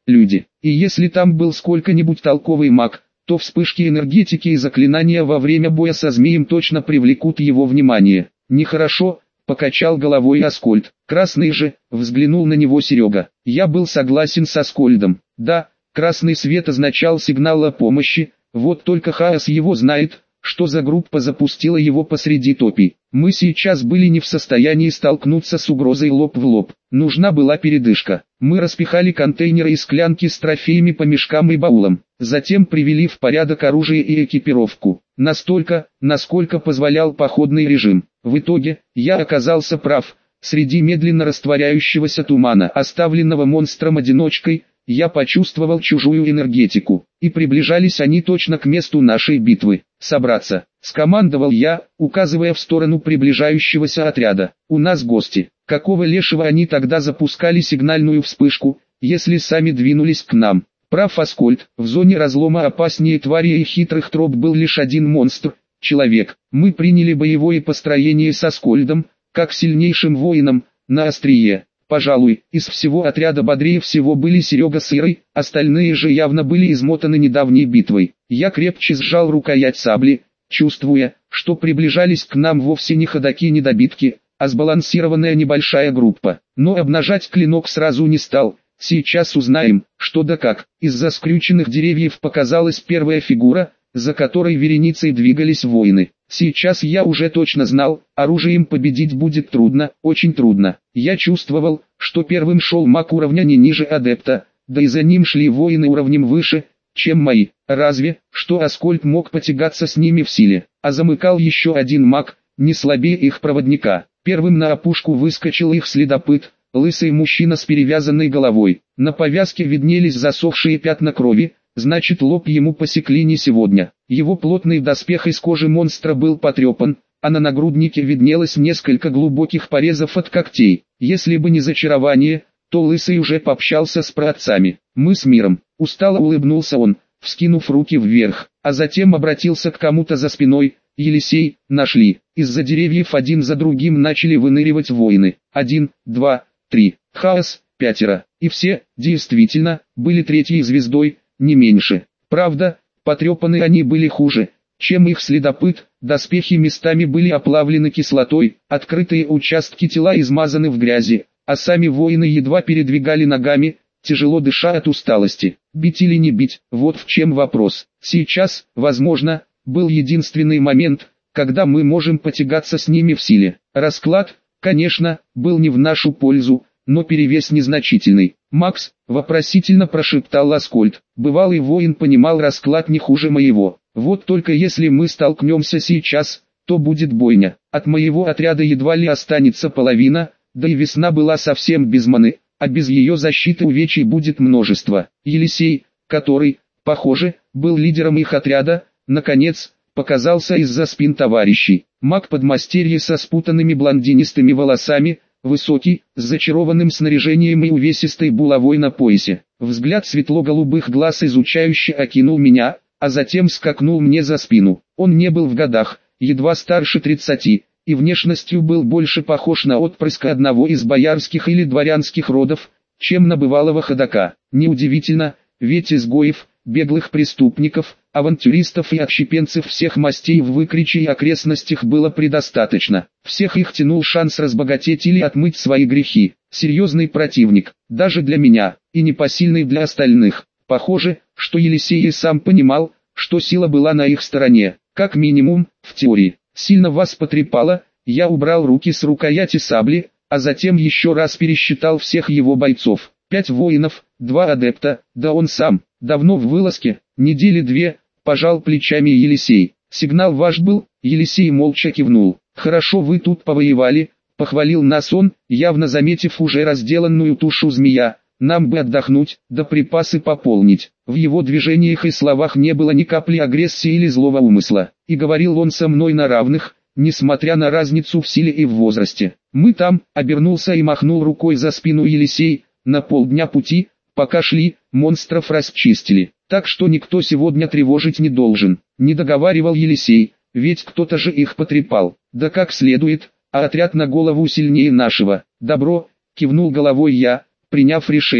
Speaker 1: люди. И если там был сколько-нибудь толковый маг, то вспышки энергетики и заклинания во время боя со змеем точно привлекут его внимание. Нехорошо, покачал головой Аскольд. Красный же, взглянул на него Серега. Я был согласен с Аскольдом. Да, красный свет означал сигнал о помощи, вот только Хаос его знает, что за группа запустила его посреди топи. Мы сейчас были не в состоянии столкнуться с угрозой лоб в лоб. Нужна была передышка. Мы распихали контейнеры и склянки с трофеями по мешкам и баулам. Затем привели в порядок оружие и экипировку. Настолько, насколько позволял походный режим. В итоге, я оказался прав. Среди медленно растворяющегося тумана, оставленного монстром-одиночкой, я почувствовал чужую энергетику, и приближались они точно к месту нашей битвы. «Собраться!» — скомандовал я, указывая в сторону приближающегося отряда. «У нас гости. Какого лешего они тогда запускали сигнальную вспышку, если сами двинулись к нам?» Прав Аскольд, в зоне разлома опаснее твари и хитрых троп был лишь один монстр — человек. Мы приняли боевое построение с Аскольдом, как сильнейшим воином, на острие. Пожалуй, из всего отряда бодрее всего были Серега с Ирой, остальные же явно были измотаны недавней битвой. Я крепче сжал рукоять сабли, чувствуя, что приближались к нам вовсе не ходоки-недобитки, а сбалансированная небольшая группа. Но обнажать клинок сразу не стал. Сейчас узнаем, что да как. Из-за скрюченных деревьев показалась первая фигура, за которой вереницей двигались воины. Сейчас я уже точно знал, оружием победить будет трудно, очень трудно. Я чувствовал, что первым шел маг уровня не ниже адепта, да и за ним шли воины уровнем выше, чем мои. Разве, что Аскольд мог потягаться с ними в силе, а замыкал еще один маг, не слабее их проводника. Первым на опушку выскочил их следопыт, лысый мужчина с перевязанной головой. На повязке виднелись засохшие пятна крови, значит лоб ему посекли не сегодня. Его плотный доспех из кожи монстра был потрепан, а на нагруднике виднелось несколько глубоких порезов от когтей. Если бы не зачарование, то лысый уже пообщался с праотцами. Мы с миром. Устало улыбнулся он, вскинув руки вверх, а затем обратился к кому-то за спиной. Елисей, нашли. Из-за деревьев один за другим начали выныривать воины. 1, 2, 3. Хаос, 5. И все, действительно, были третьей звездой, не меньше. Правда, потрепаны они были хуже, чем их следопыт, доспехи местами были оплавлены кислотой, открытые участки тела измазаны в грязи, а сами воины едва передвигали ногами, тяжело дыша от усталости. Бить или не бить, вот в чем вопрос. Сейчас, возможно, был единственный момент, когда мы можем потягаться с ними в силе. Расклад, конечно, был не в нашу пользу, но перевес незначительный. «Макс», — вопросительно прошептал Аскольд, — бывалый воин понимал расклад не хуже моего. Вот только если мы столкнемся сейчас, то будет бойня. От моего отряда едва ли останется половина, да и весна была совсем без маны, а без ее защиты увечий будет множество. Елисей, который, похоже, был лидером их отряда, наконец, показался из-за спин товарищей. Маг-подмастерье со спутанными блондинистыми волосами, высокий, с зачарованным снаряжением и увесистой булавой на поясе. Взгляд светло-голубых глаз изучающе окинул меня, а затем скакнул мне за спину. Он не был в годах, едва старше 30, и внешностью был больше похож на отпрыска одного из боярских или дворянских родов, чем на бывалого ходока. Неудивительно, ведь изгоев, беглых преступников, авантюристов и отщепенцев всех мастей в Выкриче и окрестностях было предостаточно. Всех их тянул шанс разбогатеть или отмыть свои грехи. Серьезный противник, даже для меня, и непосильный для остальных. Похоже, что Елисей и сам понимал, что сила была на их стороне, как минимум, в теории. Сильно вас потрепало, я убрал руки с рукояти сабли, а затем еще раз пересчитал всех его бойцов. 5 воинов, 2 адепта, да он сам, давно в вылазке, недели 2, пожал плечами Елисей. Сигнал ваш был? Елисей молча кивнул. Хорошо вы тут повоевали, похвалил нас он, явно заметив уже разделанную тушу змея. Нам бы отдохнуть, да припасы пополнить. В его движениях и словах не было ни капли агрессии или злого умысла. И говорил он со мной на равных, несмотря на разницу в силе и в возрасте. Мы там, обернулся и махнул рукой за спину Елисей, на полдня пути, пока шли, монстров расчистили. Так что никто сегодня тревожить не должен. Не договаривал Елисей, ведь кто-то же их потрепал. Да как следует, а отряд на голову сильнее нашего. Добро, кивнул головой я, приняв решение.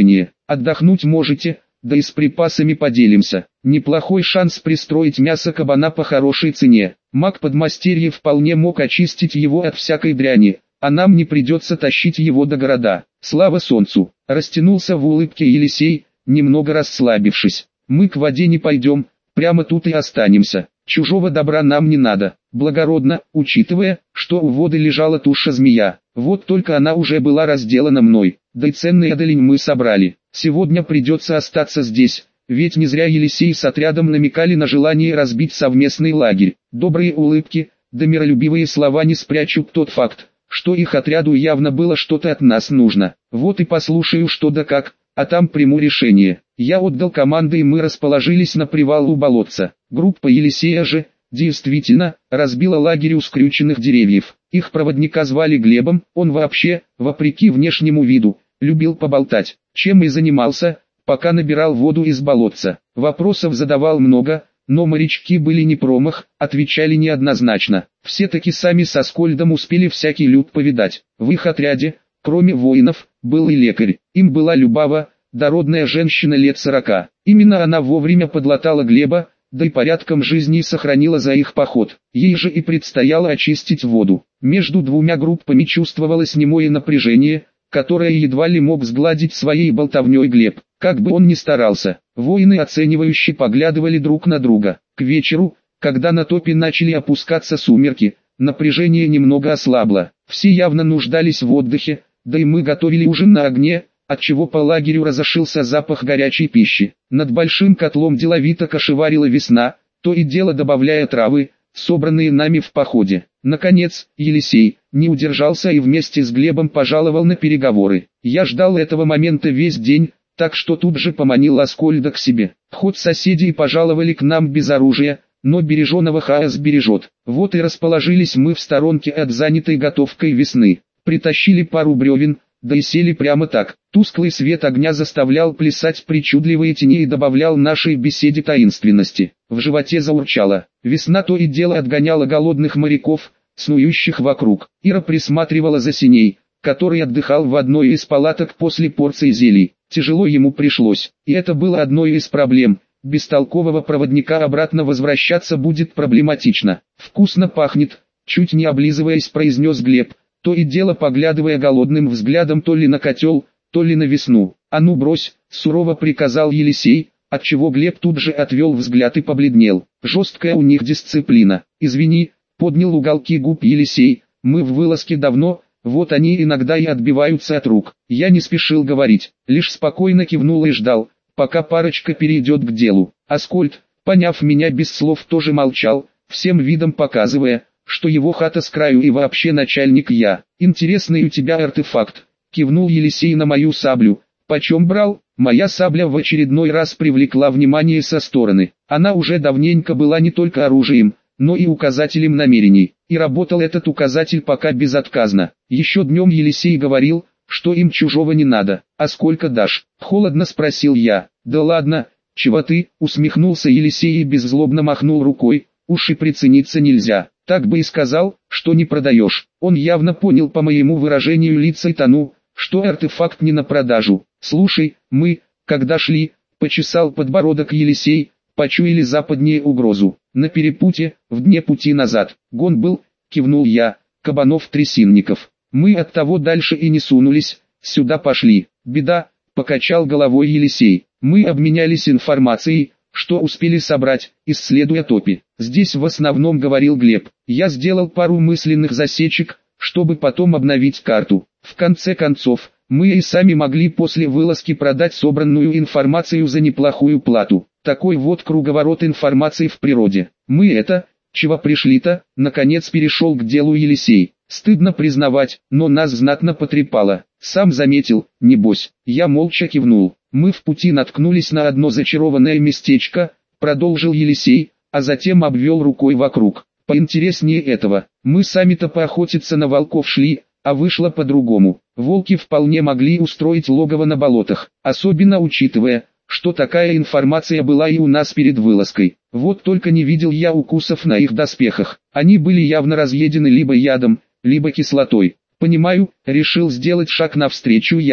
Speaker 1: Отдохнуть можете, да и с припасами поделимся. Неплохой шанс пристроить мясо кабана по хорошей цене. Маг-подмастерье вполне мог очистить его от всякой дряни, а нам не придется тащить его до города. Слава солнцу! Растянулся в улыбке Елисей, немного расслабившись. Мы к воде не пойдем, прямо тут и останемся. Чужого добра нам не надо. Благородно, учитывая, что у воды лежала туша змея. Вот только она уже была разделана мной, да и ценный одолень мы собрали. Сегодня придется остаться здесь, ведь не зря Елисей с отрядом намекали на желание разбить совместный лагерь. Добрые улыбки, да миролюбивые слова не спрячут тот факт, что их отряду явно было что-то от нас нужно. Вот и послушаю что да как, а там приму решение. Я отдал команды и мы расположились на привал у болотца. Группа Елисея же, действительно, разбила лагерь у скрюченных деревьев. Их проводника звали Глебом, он вообще, вопреки внешнему виду, любил поболтать, чем и занимался, пока набирал воду из болотца. Вопросов задавал много, но морячки были не промах, отвечали неоднозначно. Все-таки сами со Скольдом успели всякий люд повидать. В их отряде, кроме воинов, был и лекарь. Им была Любава, дородная женщина лет 40. Именно она вовремя подлатала Глеба, да и порядком жизни сохранила за их поход. Ей же и предстояло очистить воду. Между двумя группами чувствовалось немое напряжение, которое едва ли мог сгладить своей болтовней Глеб. Как бы он ни старался, воины оценивающе поглядывали друг на друга. К вечеру, когда на топе начали опускаться сумерки, напряжение немного ослабло. Все явно нуждались в отдыхе, да и мы готовили ужин на огне, отчего по лагерю разошелся запах горячей пищи. Над большим котлом деловито кошеварила Весна, то и дело добавляя травы, собранные нами в походе. Наконец, Елисей не удержался и вместе с Глебом пожаловал на переговоры. Я ждал этого момента весь день, так что тут же поманил Аскольда к себе. Хоть соседи и пожаловали к нам без оружия, но береженого хаос бережет. Вот и расположились мы в сторонке от занятой готовкой Весны. Притащили пару бревен, да и сели прямо так. Тусклый свет огня заставлял плясать причудливые тени и добавлял нашей беседе таинственности. В животе заурчало. Весна то и дело отгоняла голодных моряков, снующих вокруг. Ира присматривала за Синей, который отдыхал в одной из палаток после порции зелий. Тяжело ему пришлось, и это было одной из проблем. Без толкового проводника обратно возвращаться будет проблематично. «Вкусно пахнет», чуть не облизываясь произнес Глеб, то и дело поглядывая голодным взглядом то ли на котел, то ли на Весну. «А ну брось», сурово приказал Елисей, отчего Глеб тут же отвел взгляд и побледнел. «Жесткая у них дисциплина». «Извини», поднял уголки губ Елисей, «мы в вылазке давно, вот они иногда и отбиваются от рук». Я не спешил говорить, лишь спокойно кивнул и ждал, пока парочка перейдет к делу. Аскольд, поняв меня без слов, тоже молчал, всем видом показывая, что его хата с краю и вообще начальник я. «Интересный у тебя артефакт», кивнул Елисей на мою саблю. «Почем брал?» Моя сабля в очередной раз привлекла внимание со стороны. Она уже давненько была не только оружием, но и указателем намерений. И работал этот указатель пока безотказно. Еще днем Елисей говорил, что им чужого не надо. «А сколько дашь?» Холодно спросил я. «Да ладно, чего ты?» Усмехнулся Елисей и беззлобно махнул рукой. «Уж и прицениться нельзя. Так бы и сказал, что не продаешь». Он явно понял по моему выражению лица и тону, что артефакт не на продажу. «Слушай, мы, когда шли», почесал подбородок Елисей, почуяли западнее угрозу. «На перепуте, в дне пути назад. Гон был», кивнул я, кабанов-трясинников. «Мы оттого дальше и не сунулись, сюда пошли». «Беда», покачал головой Елисей. «Мы обменялись информацией, что успели собрать, исследуя топи. Здесь в основном говорил Глеб. Я сделал пару мысленных засечек, чтобы потом обновить карту. В конце концов, мы и сами могли после вылазки продать собранную информацию за неплохую плату. Такой вот круговорот информации в природе. Мы это, чего пришли-то, наконец перешел к делу Елисей. Стыдно признавать, но нас знатно потрепало. Сам заметил, небось». Я молча кивнул. «Мы в пути наткнулись на одно зачарованное местечко», продолжил Елисей, а затем обвел рукой вокруг. «Поинтереснее этого. Мы сами-то поохотиться на волков шли, а вышло по-другому. Волки вполне могли устроить логово на болотах, особенно учитывая, что такая информация была и у нас перед вылазкой. Вот только не видел я укусов на их доспехах. Они были явно разъедены либо ядом, либо кислотой. Понимаю, решил сделать шаг навстречу я,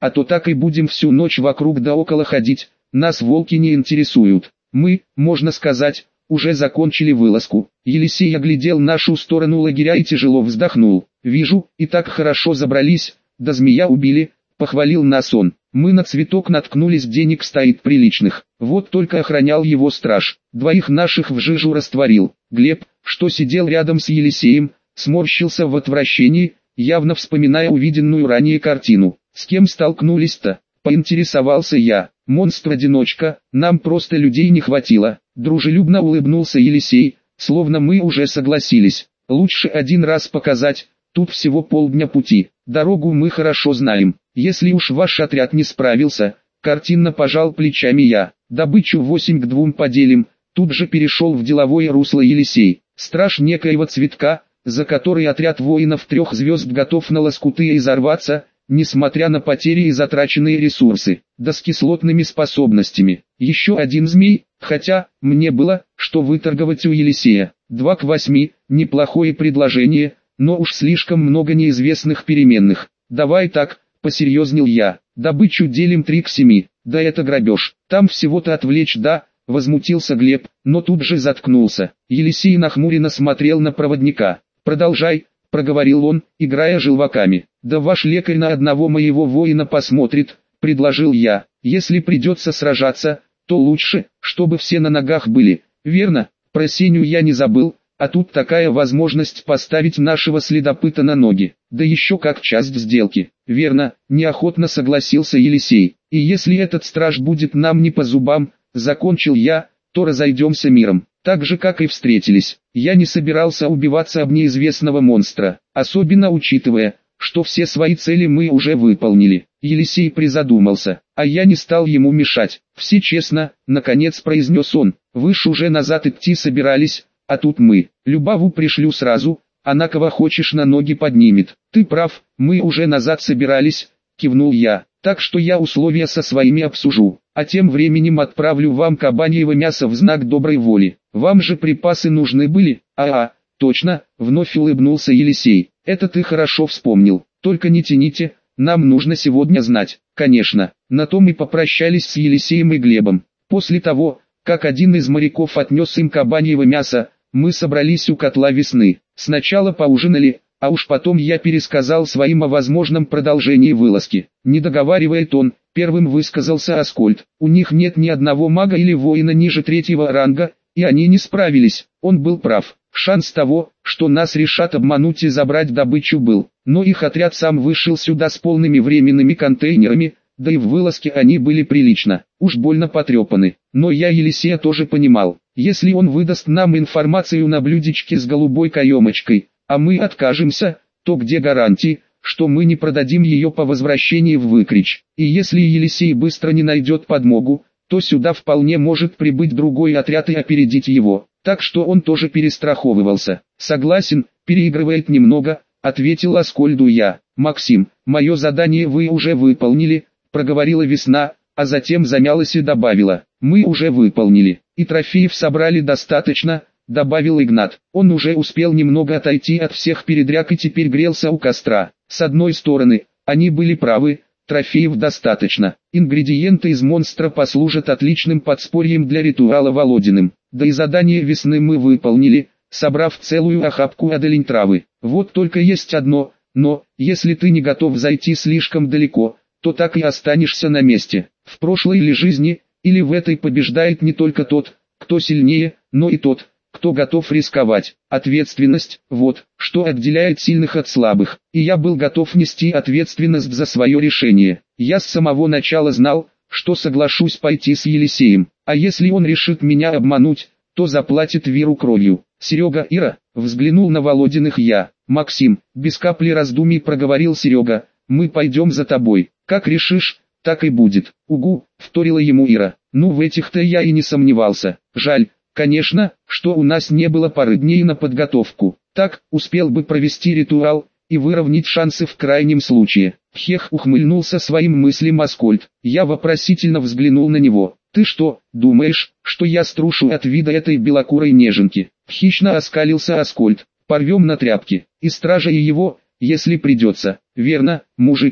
Speaker 1: а то так и будем всю ночь вокруг да около ходить, нас волки не интересуют. Мы, можно сказать, уже закончили вылазку. Елисей оглядел нашу сторону лагеря и тяжело вздохнул. Вижу, и так хорошо забрались, да змея убили, похвалил нас он. Мы на цветок наткнулись, денег стоит приличных. Вот только охранял его страж. Двоих наших в жижу растворил. Глеб, что сидел рядом с Елисеем, сморщился в отвращении, явно вспоминая увиденную ранее картину. С кем столкнулись-то? Поинтересовался я. Монстр-одиночка, нам просто людей не хватило. Дружелюбно улыбнулся Елисей, словно мы уже согласились. Лучше один раз показать, тут всего полдня пути. Дорогу мы хорошо знаем. Если уж ваш отряд не справился, картинно пожал плечами я. Добычу 8-2 поделим. Тут же перешел в деловое русло Елисей. Страж некоего цветка, за который отряд воинов 3 звезд готов на лоскуты изорваться, несмотря на потери и затраченные ресурсы, да с кислотными способностями. Еще один змей, хотя, мне было, что выторговать у Елисея. 2 к 8, неплохое предложение, но уж слишком много неизвестных переменных. Давай так, посерьезнел я, добычу делим 3 к 7, да это грабеж, там всего-то отвлечь, да, возмутился Глеб, но тут же заткнулся. Елисей нахмуренно смотрел на проводника. Продолжай, проговорил он, играя желваками. Да ваш лекарь на одного моего воина посмотрит, предложил я. Если придется сражаться, то лучше, чтобы все на ногах были. Верно, про Сеню я не забыл, а тут такая возможность поставить нашего следопыта на ноги. Да еще как часть сделки. Верно, неохотно согласился Елисей. И если этот страж будет нам не по зубам, закончил я, то разойдемся миром. Так же как и встретились. Я не собирался убиваться об неизвестного монстра, особенно учитывая, что все свои цели мы уже выполнили. Елисей призадумался, а я не стал ему мешать. Все честно, наконец произнес он, вы ж уже назад идти собирались, а тут мы. Любаву пришлю сразу, она кого хочешь на ноги поднимет. Ты прав, мы уже назад собирались, кивнул я, так что я условия со своими обсужу, а тем временем отправлю вам кабаньего мяса в знак доброй воли. Вам же припасы нужны были? Точно, вновь улыбнулся Елисей. Это ты хорошо вспомнил. Только не тяните, нам нужно сегодня знать. Конечно, на том и попрощались с Елисеем и Глебом. После того, как один из моряков отнес им кабаньего мяса, мы собрались у котла весны. Сначала поужинали, а уж потом я пересказал своим о возможном продолжении вылазки. Не договаривает он, первым высказался Аскольд. У них нет ни одного мага или воина ниже 3-го ранга, и они не справились. Он был прав. Шанс того, что нас решат обмануть и забрать добычу был. Но их отряд сам вышел сюда с полными временными контейнерами, да и в вылазке они были прилично, уж больно потрепаны. Но я Елисея тоже понимал. Если он выдаст нам информацию на блюдечке с голубой каемочкой, а мы откажемся, то где гарантии, что мы не продадим ее по возвращении в Выкрич? И если Елисей быстро не найдет подмогу, то сюда вполне может прибыть другой отряд и опередить его. Так что он тоже перестраховывался. Согласен, переигрывает немного, ответил Аскольду я. Максим, мое задание вы уже выполнили, проговорила Весна, а затем замялась и добавила. Мы уже выполнили, и трофеев собрали достаточно, добавил Игнат. Он уже успел немного отойти от всех передряг и теперь грелся у костра. С одной стороны, они были правы, трофеев достаточно. Ингредиенты из монстра послужат отличным подспорьем для ритуала Володиным. Да и задание Весны мы выполнили, собрав целую охапку аделень травы. Вот только есть одно, но, если ты не готов зайти слишком далеко, то так и останешься на месте. В прошлой или жизни, или в этой побеждает не только тот, кто сильнее, но и тот, кто готов рисковать. Ответственность – вот, что отделяет сильных от слабых. И я был готов нести ответственность за свое решение. Я с самого начала знал, что соглашусь пойти с Елисеем. А если он решит меня обмануть, то заплатит Виру кровью. Серега, Ира, взглянул на Володиных я. Максим, без капли раздумий проговорил Серега, мы пойдем за тобой. Как решишь, так и будет. Угу, вторила ему Ира. Ну в этих-то я и не сомневался. Жаль, конечно, что у нас не было пары дней на подготовку. Так, успел бы провести ритуал и выровнять шансы в крайнем случае. Хех, ухмыльнулся своим мыслям Аскольд. Я вопросительно взглянул на него. Ты что, думаешь, что я струшу от вида этой белокурой неженки? Хищно оскалился Аскольд. Порвем на тряпки, и стража и его, если придется. Верно, мужики,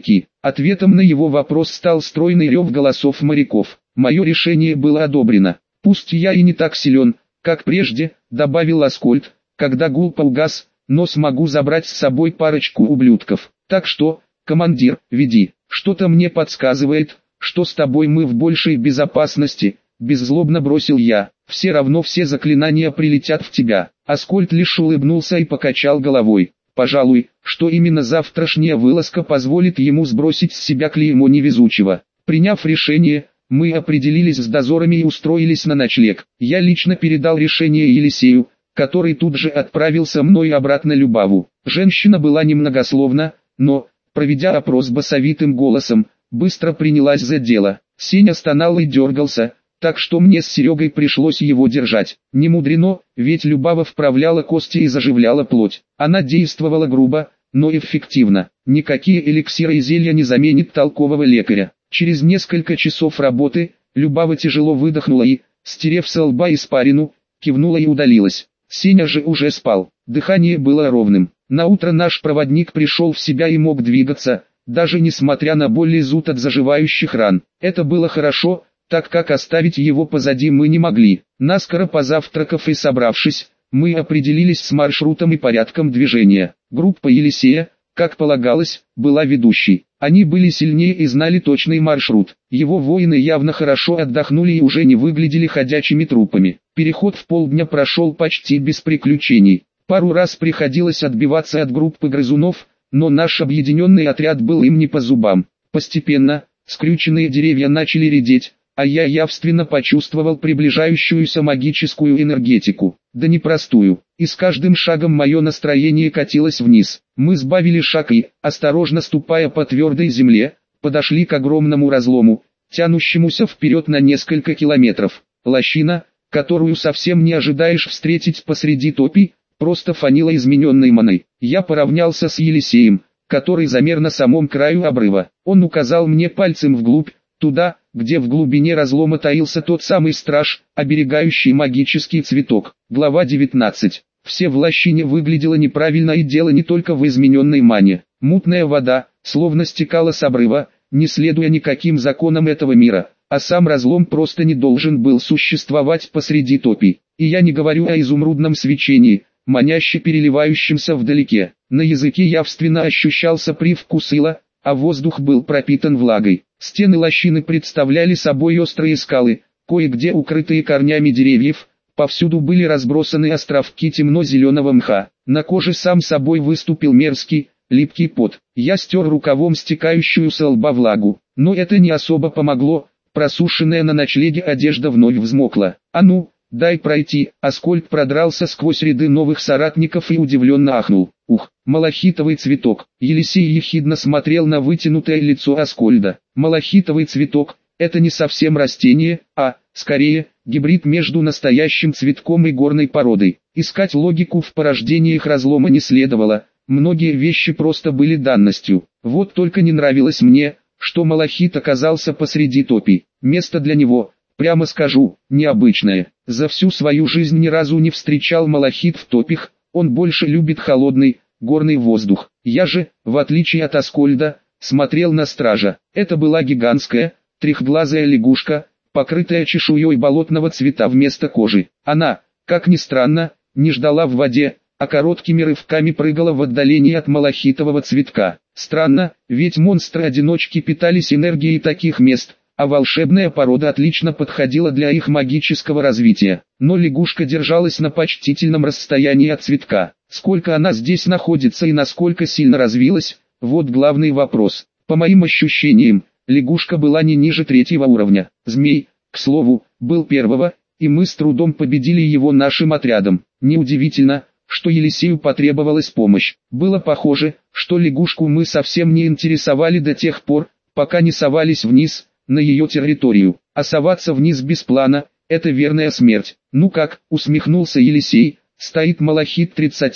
Speaker 1: Ответом на его вопрос стал стройный рев голосов моряков. Мое решение было одобрено. Пусть я и не так силен, как прежде, добавил Аскольд, когда гул поугас, но смогу забрать с собой парочку ублюдков. Так что, командир, веди. Что-то мне подсказывает, что с тобой мы в большей безопасности, беззлобно бросил я. Все равно все заклинания прилетят в тебя. Аскольд лишь улыбнулся и покачал головой. Пожалуй, что именно завтрашняя вылазка позволит ему сбросить с себя клеймо невезучего. Приняв решение, мы определились с дозорами и устроились на ночлег. Я лично передал решение Елисею, который тут же отправился мной обратно Любаву. Женщина была немногословна, но, проведя опрос басовитым голосом, быстро принялась за дело. Сеня стонал и дергался, так что мне с Серегой пришлось его держать. Не мудрено, ведь Любава вправляла кости и заживляла плоть. Она действовала грубо, но эффективно. Никакие эликсиры и зелья не заменит толкового лекаря. Через несколько часов работы, Любава тяжело выдохнула и, стерев со лба испарину, кивнула и удалилась. Сеня же уже спал. Дыхание было ровным. Наутро наш проводник пришел в себя и мог двигаться, даже несмотря на боль и зуд от заживающих ран. Это было хорошо, так как оставить его позади мы не могли. Наскоро позавтракав и собравшись, мы определились с маршрутом и порядком движения. Группа Елисея, как полагалось, была ведущей. Они были сильнее и знали точный маршрут. Его воины явно хорошо отдохнули и уже не выглядели ходячими трупами. Переход в полдня прошел почти без приключений. Пару раз приходилось отбиваться от группы грызунов, но наш объединенный отряд был им не по зубам. Постепенно, скрюченные деревья начали редеть, а я явственно почувствовал приближающуюся магическую энергетику, да непростую, и с каждым шагом мое настроение катилось вниз. Мы сбавили шаг и, осторожно ступая по твердой земле, подошли к огромному разлому, тянущемуся вперед на несколько километров. Лощина, которую совсем не ожидаешь встретить посреди топи, просто фанила измененной маной. Я поравнялся с Елисеем, который замер на самом краю обрыва. Он указал мне пальцем вглубь, туда, где в глубине разлома таился тот самый страж, оберегающий магический цветок. Глава 19. Все в лощине выглядело неправильно, и дело не только в измененной мане. Мутная вода, словно стекала с обрыва, не следуя никаким законам этого мира, а сам разлом просто не должен был существовать посреди топи. И я не говорю о изумрудном свечении, маняще переливающемся вдалеке. На языке явственно ощущался привкус ила, а воздух был пропитан влагой. Стены лощины представляли собой острые скалы, кое-где укрытые корнями деревьев, повсюду были разбросаны островки темно-зеленого мха. На коже сам собой выступил мерзкий, липкий пот. Я стер рукавом стекающую со лба влагу, но это не особо помогло, просушенная на ночлеге одежда вновь взмокла. «А ну, дай пройти!» Аскольд продрался сквозь ряды новых соратников и удивленно ахнул. «Ух, малахитовый цветок!» Елисей ехидно смотрел на вытянутое лицо Аскольда. «Малахитовый цветок – это не совсем растение, а, скорее, гибрид между настоящим цветком и горной породой. Искать логику в порождениях разлома не следовало, многие вещи просто были данностью. Вот только не нравилось мне, что малахит оказался посреди топи. Место для него, прямо скажу, необычное. За всю свою жизнь ни разу не встречал малахит в топях, он больше любит холодный, горный воздух. Я же, в отличие от Аскольда, смотрел на стража. Это была гигантская, трехглазая лягушка, покрытая чешуей болотного цвета вместо кожи. Она, как ни странно, не ждала в воде, а короткими рывками прыгала в отдалении от малахитового цветка. Странно, ведь монстры-одиночки питались энергией таких мест, а волшебная порода отлично подходила для их магического развития. Но лягушка держалась на почтительном расстоянии от цветка. Сколько она здесь находится и насколько сильно развилась, вот главный вопрос. По моим ощущениям, лягушка была не ниже 3-го уровня. Змей, к слову, был 1-го, и мы с трудом победили его нашим отрядом. Неудивительно, что Елисею потребовалась помощь. Было похоже, что лягушку мы совсем не интересовали до тех пор, пока не совались вниз, на ее территорию. А соваться вниз без плана – это верная смерть. «Ну как?» – усмехнулся Елисей, – «стоит малахит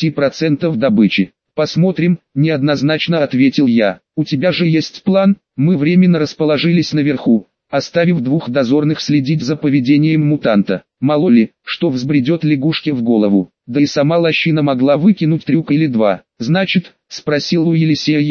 Speaker 1: 30% добычи». «Посмотрим», – неоднозначно ответил я. «У тебя же есть план?» Мы временно расположились наверху, оставив 2 дозорных следить за поведением мутанта. Мало ли, что взбредет лягушке в голову. Да и сама лощина могла выкинуть трюк или 2. «Значит?» – спросил у Елисея я,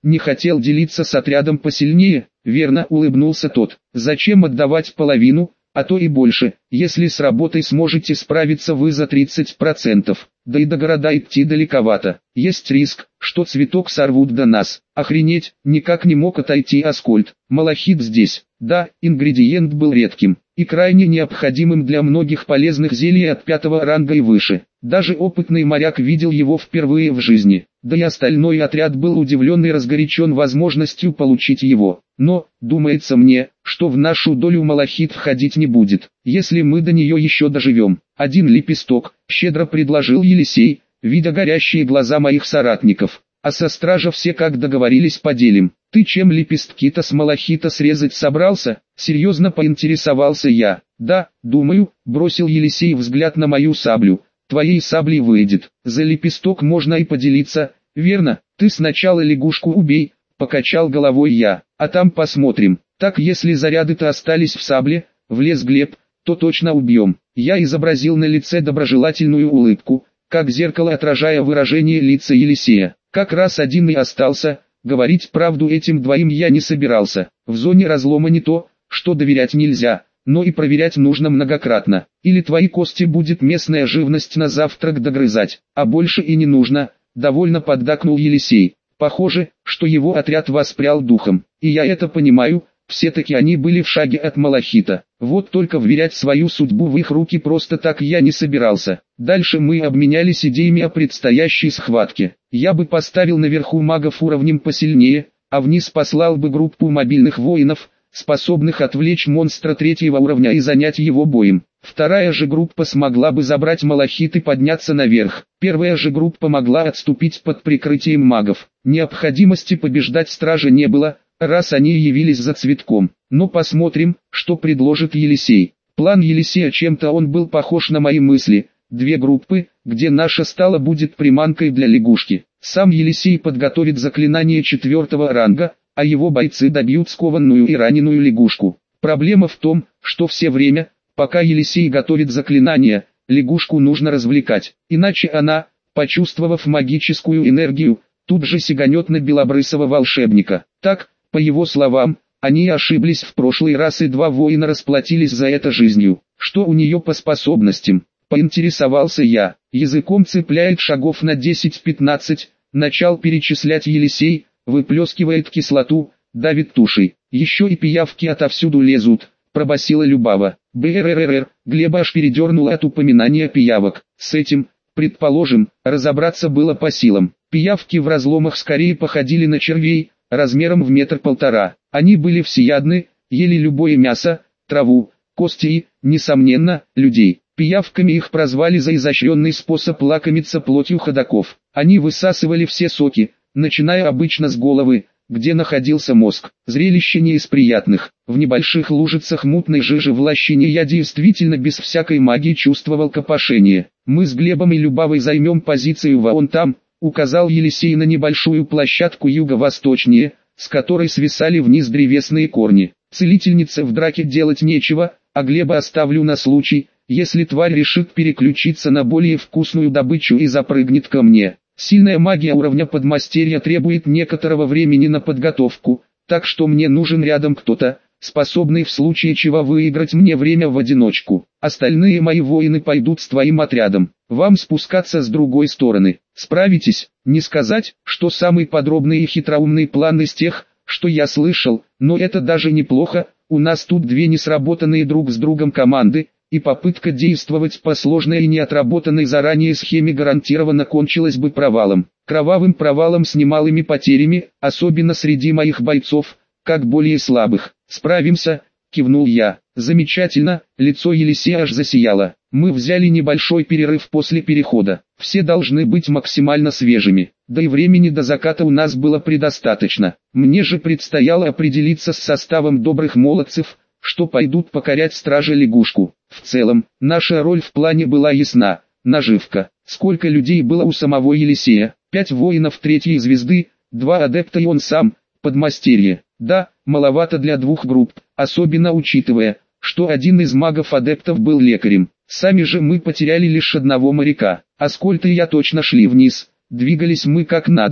Speaker 1: не хотел делиться с отрядом посильнее, верно, улыбнулся тот. Зачем отдавать половину, а то и больше, если с работой сможете справиться вы за 30%, да и до города идти далековато. Есть риск, что цветок сорвут до нас. Охренеть, никак не мог отойти Аскольд. Малахит здесь. Да, ингредиент был редким и крайне необходимым для многих полезных зелий от 5-го ранга и выше. Даже опытный моряк видел его впервые в жизни, да и остальной отряд был удивлен и разгорячен возможностью получить его. Но, думается мне, что в нашу долю малахит входить не будет, если мы до нее еще доживем. Один лепесток, щедро предложил Елисей, видя горящие глаза моих соратников. А со стража все как договорились поделим. Ты чем лепестки-то с малахита срезать собрался? Серьезно поинтересовался я. Да, думаю, бросил Елисей взгляд на мою саблю. Твоей саблей выйдет. За лепесток можно и поделиться, верно? Ты сначала лягушку убей, покачал головой я, а там посмотрим. Так если заряды-то остались в сабле, влез Глеб, то точно убьем. Я изобразил на лице доброжелательную улыбку, как зеркало отражая выражение лица Елисея. Как раз один и остался, говорить правду этим двоим я не собирался. В зоне разлома не то, что доверять нельзя, но и проверять нужно многократно. Или твои кости будет местная живность на завтрак догрызать, а больше и не нужно, довольно поддакнул Елисей. Похоже, что его отряд воспрял духом, и я это понимаю, все-таки они были в шаге от малахита. Вот только вверять свою судьбу в их руки просто так я не собирался. Дальше мы обменялись идеями о предстоящей схватке. Я бы поставил наверху магов уровнем посильнее, а вниз послал бы группу мобильных воинов, способных отвлечь монстра 3-го уровня и занять его боем. Вторая же группа смогла бы забрать малахит и подняться наверх. Первая же группа могла отступить под прикрытием магов. Необходимости побеждать стражи не было, раз они явились за цветком. Но посмотрим, что предложит Елисей. План Елисея чем-то он был похож на мои мысли. 2 группы, где наша стала будет приманкой для лягушки. Сам Елисей подготовит заклинание 4-го ранга, а его бойцы добьют скованную и раненую лягушку. Проблема в том, что все время, пока Елисей готовит заклинание, лягушку нужно развлекать. Иначе она, почувствовав магическую энергию, тут же сиганет на белобрысого волшебника. Так, по его словам, они ошиблись в прошлый раз и 2 воина расплатились за это жизнью. Что у нее по способностям? Поинтересовался я. Языком цепляет шагов на 10-15, начал перечислять Елисей, выплескивает кислоту, давит тушей. Еще и пиявки отовсюду лезут, пробасила Любава. БРРР, Глеба аж передернула от упоминания пиявок. С этим, предположим, разобраться было по силам. Пиявки в разломах скорее походили на червей, размером в 1,5 метра. Они были всеядны, ели любое мясо, траву, кости и, несомненно, людей. Пиявками их прозвали за изощренный способ лакомиться плотью ходоков. Они высасывали все соки, начиная обычно с головы, где находился мозг. Зрелище не из приятных. В небольших лужицах мутной жижи в лощине я действительно без всякой магии чувствовал копошение. Мы с Глебом и Любавой займем позицию вон там, указал Елисей на небольшую площадку юго-восточнее, с которой свисали вниз древесные корни. Целительнице в драке делать нечего, а Глеба оставлю на случай, если тварь решит переключиться на более вкусную добычу и запрыгнет ко мне. Сильная магия уровня подмастерья требует некоторого времени на подготовку, так что мне нужен рядом кто-то, способный в случае чего выиграть мне время в одиночку. Остальные мои воины пойдут с твоим отрядом. Вам спускаться с другой стороны. Справитесь? Не сказать, что самый подробный и хитроумный план из тех, что я слышал, но это даже неплохо. У нас тут 2 несработанные друг с другом команды, и попытка действовать по сложной и неотработанной заранее схеме гарантированно кончилась бы провалом. Кровавым провалом с немалыми потерями, особенно среди моих бойцов, как более слабых. Справимся, кивнул я. Замечательно, лицо Елисея аж засияло. Мы взяли небольшой перерыв после перехода. Все должны быть максимально свежими. Да и времени до заката у нас было предостаточно. Мне же предстояло определиться с составом добрых молодцев, что пойдут покорять стражи лягушку. В целом, наша роль в плане была ясна. Наживка. Сколько людей было у самого Елисея? 5 воинов 3-й звезды, 2 адепта и он сам, подмастерье. Да, маловато для 2 групп, особенно учитывая, что один из магов-адептов был лекарем. Сами же мы потеряли лишь 1 моряка. Аскольд и я точно шли вниз. Двигались мы как надо,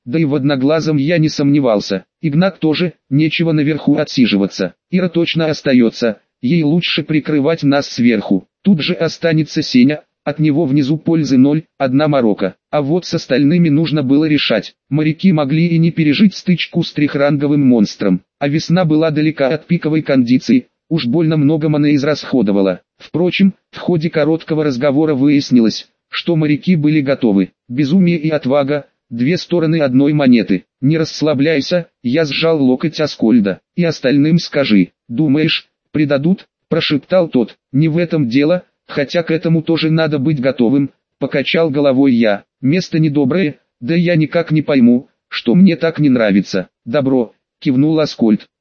Speaker 1: Да и в Одноглазом я не сомневался. Игнат тоже, нечего наверху отсиживаться. Ира точно остается, ей лучше прикрывать нас сверху. Тут же останется Сеня, от него внизу пользы ноль, одна морока. А вот с остальными нужно было решать. Моряки могли и не пережить стычку с трехранговым монстром. А весна была далека от пиковой кондиции, уж больно много маны израсходовала. Впрочем, в ходе короткого разговора выяснилось, что моряки были готовы. Безумие и отвага – две стороны одной монеты. Не расслабляйся, я сжал локоть Аскольда. И остальным скажи. Думаешь, предадут? Прошептал тот. Не в этом дело, хотя к этому тоже надо быть готовым. Покачал головой я. Место недоброе, да я никак не пойму, что мне так не нравится. Добро, кивнул Аскольд.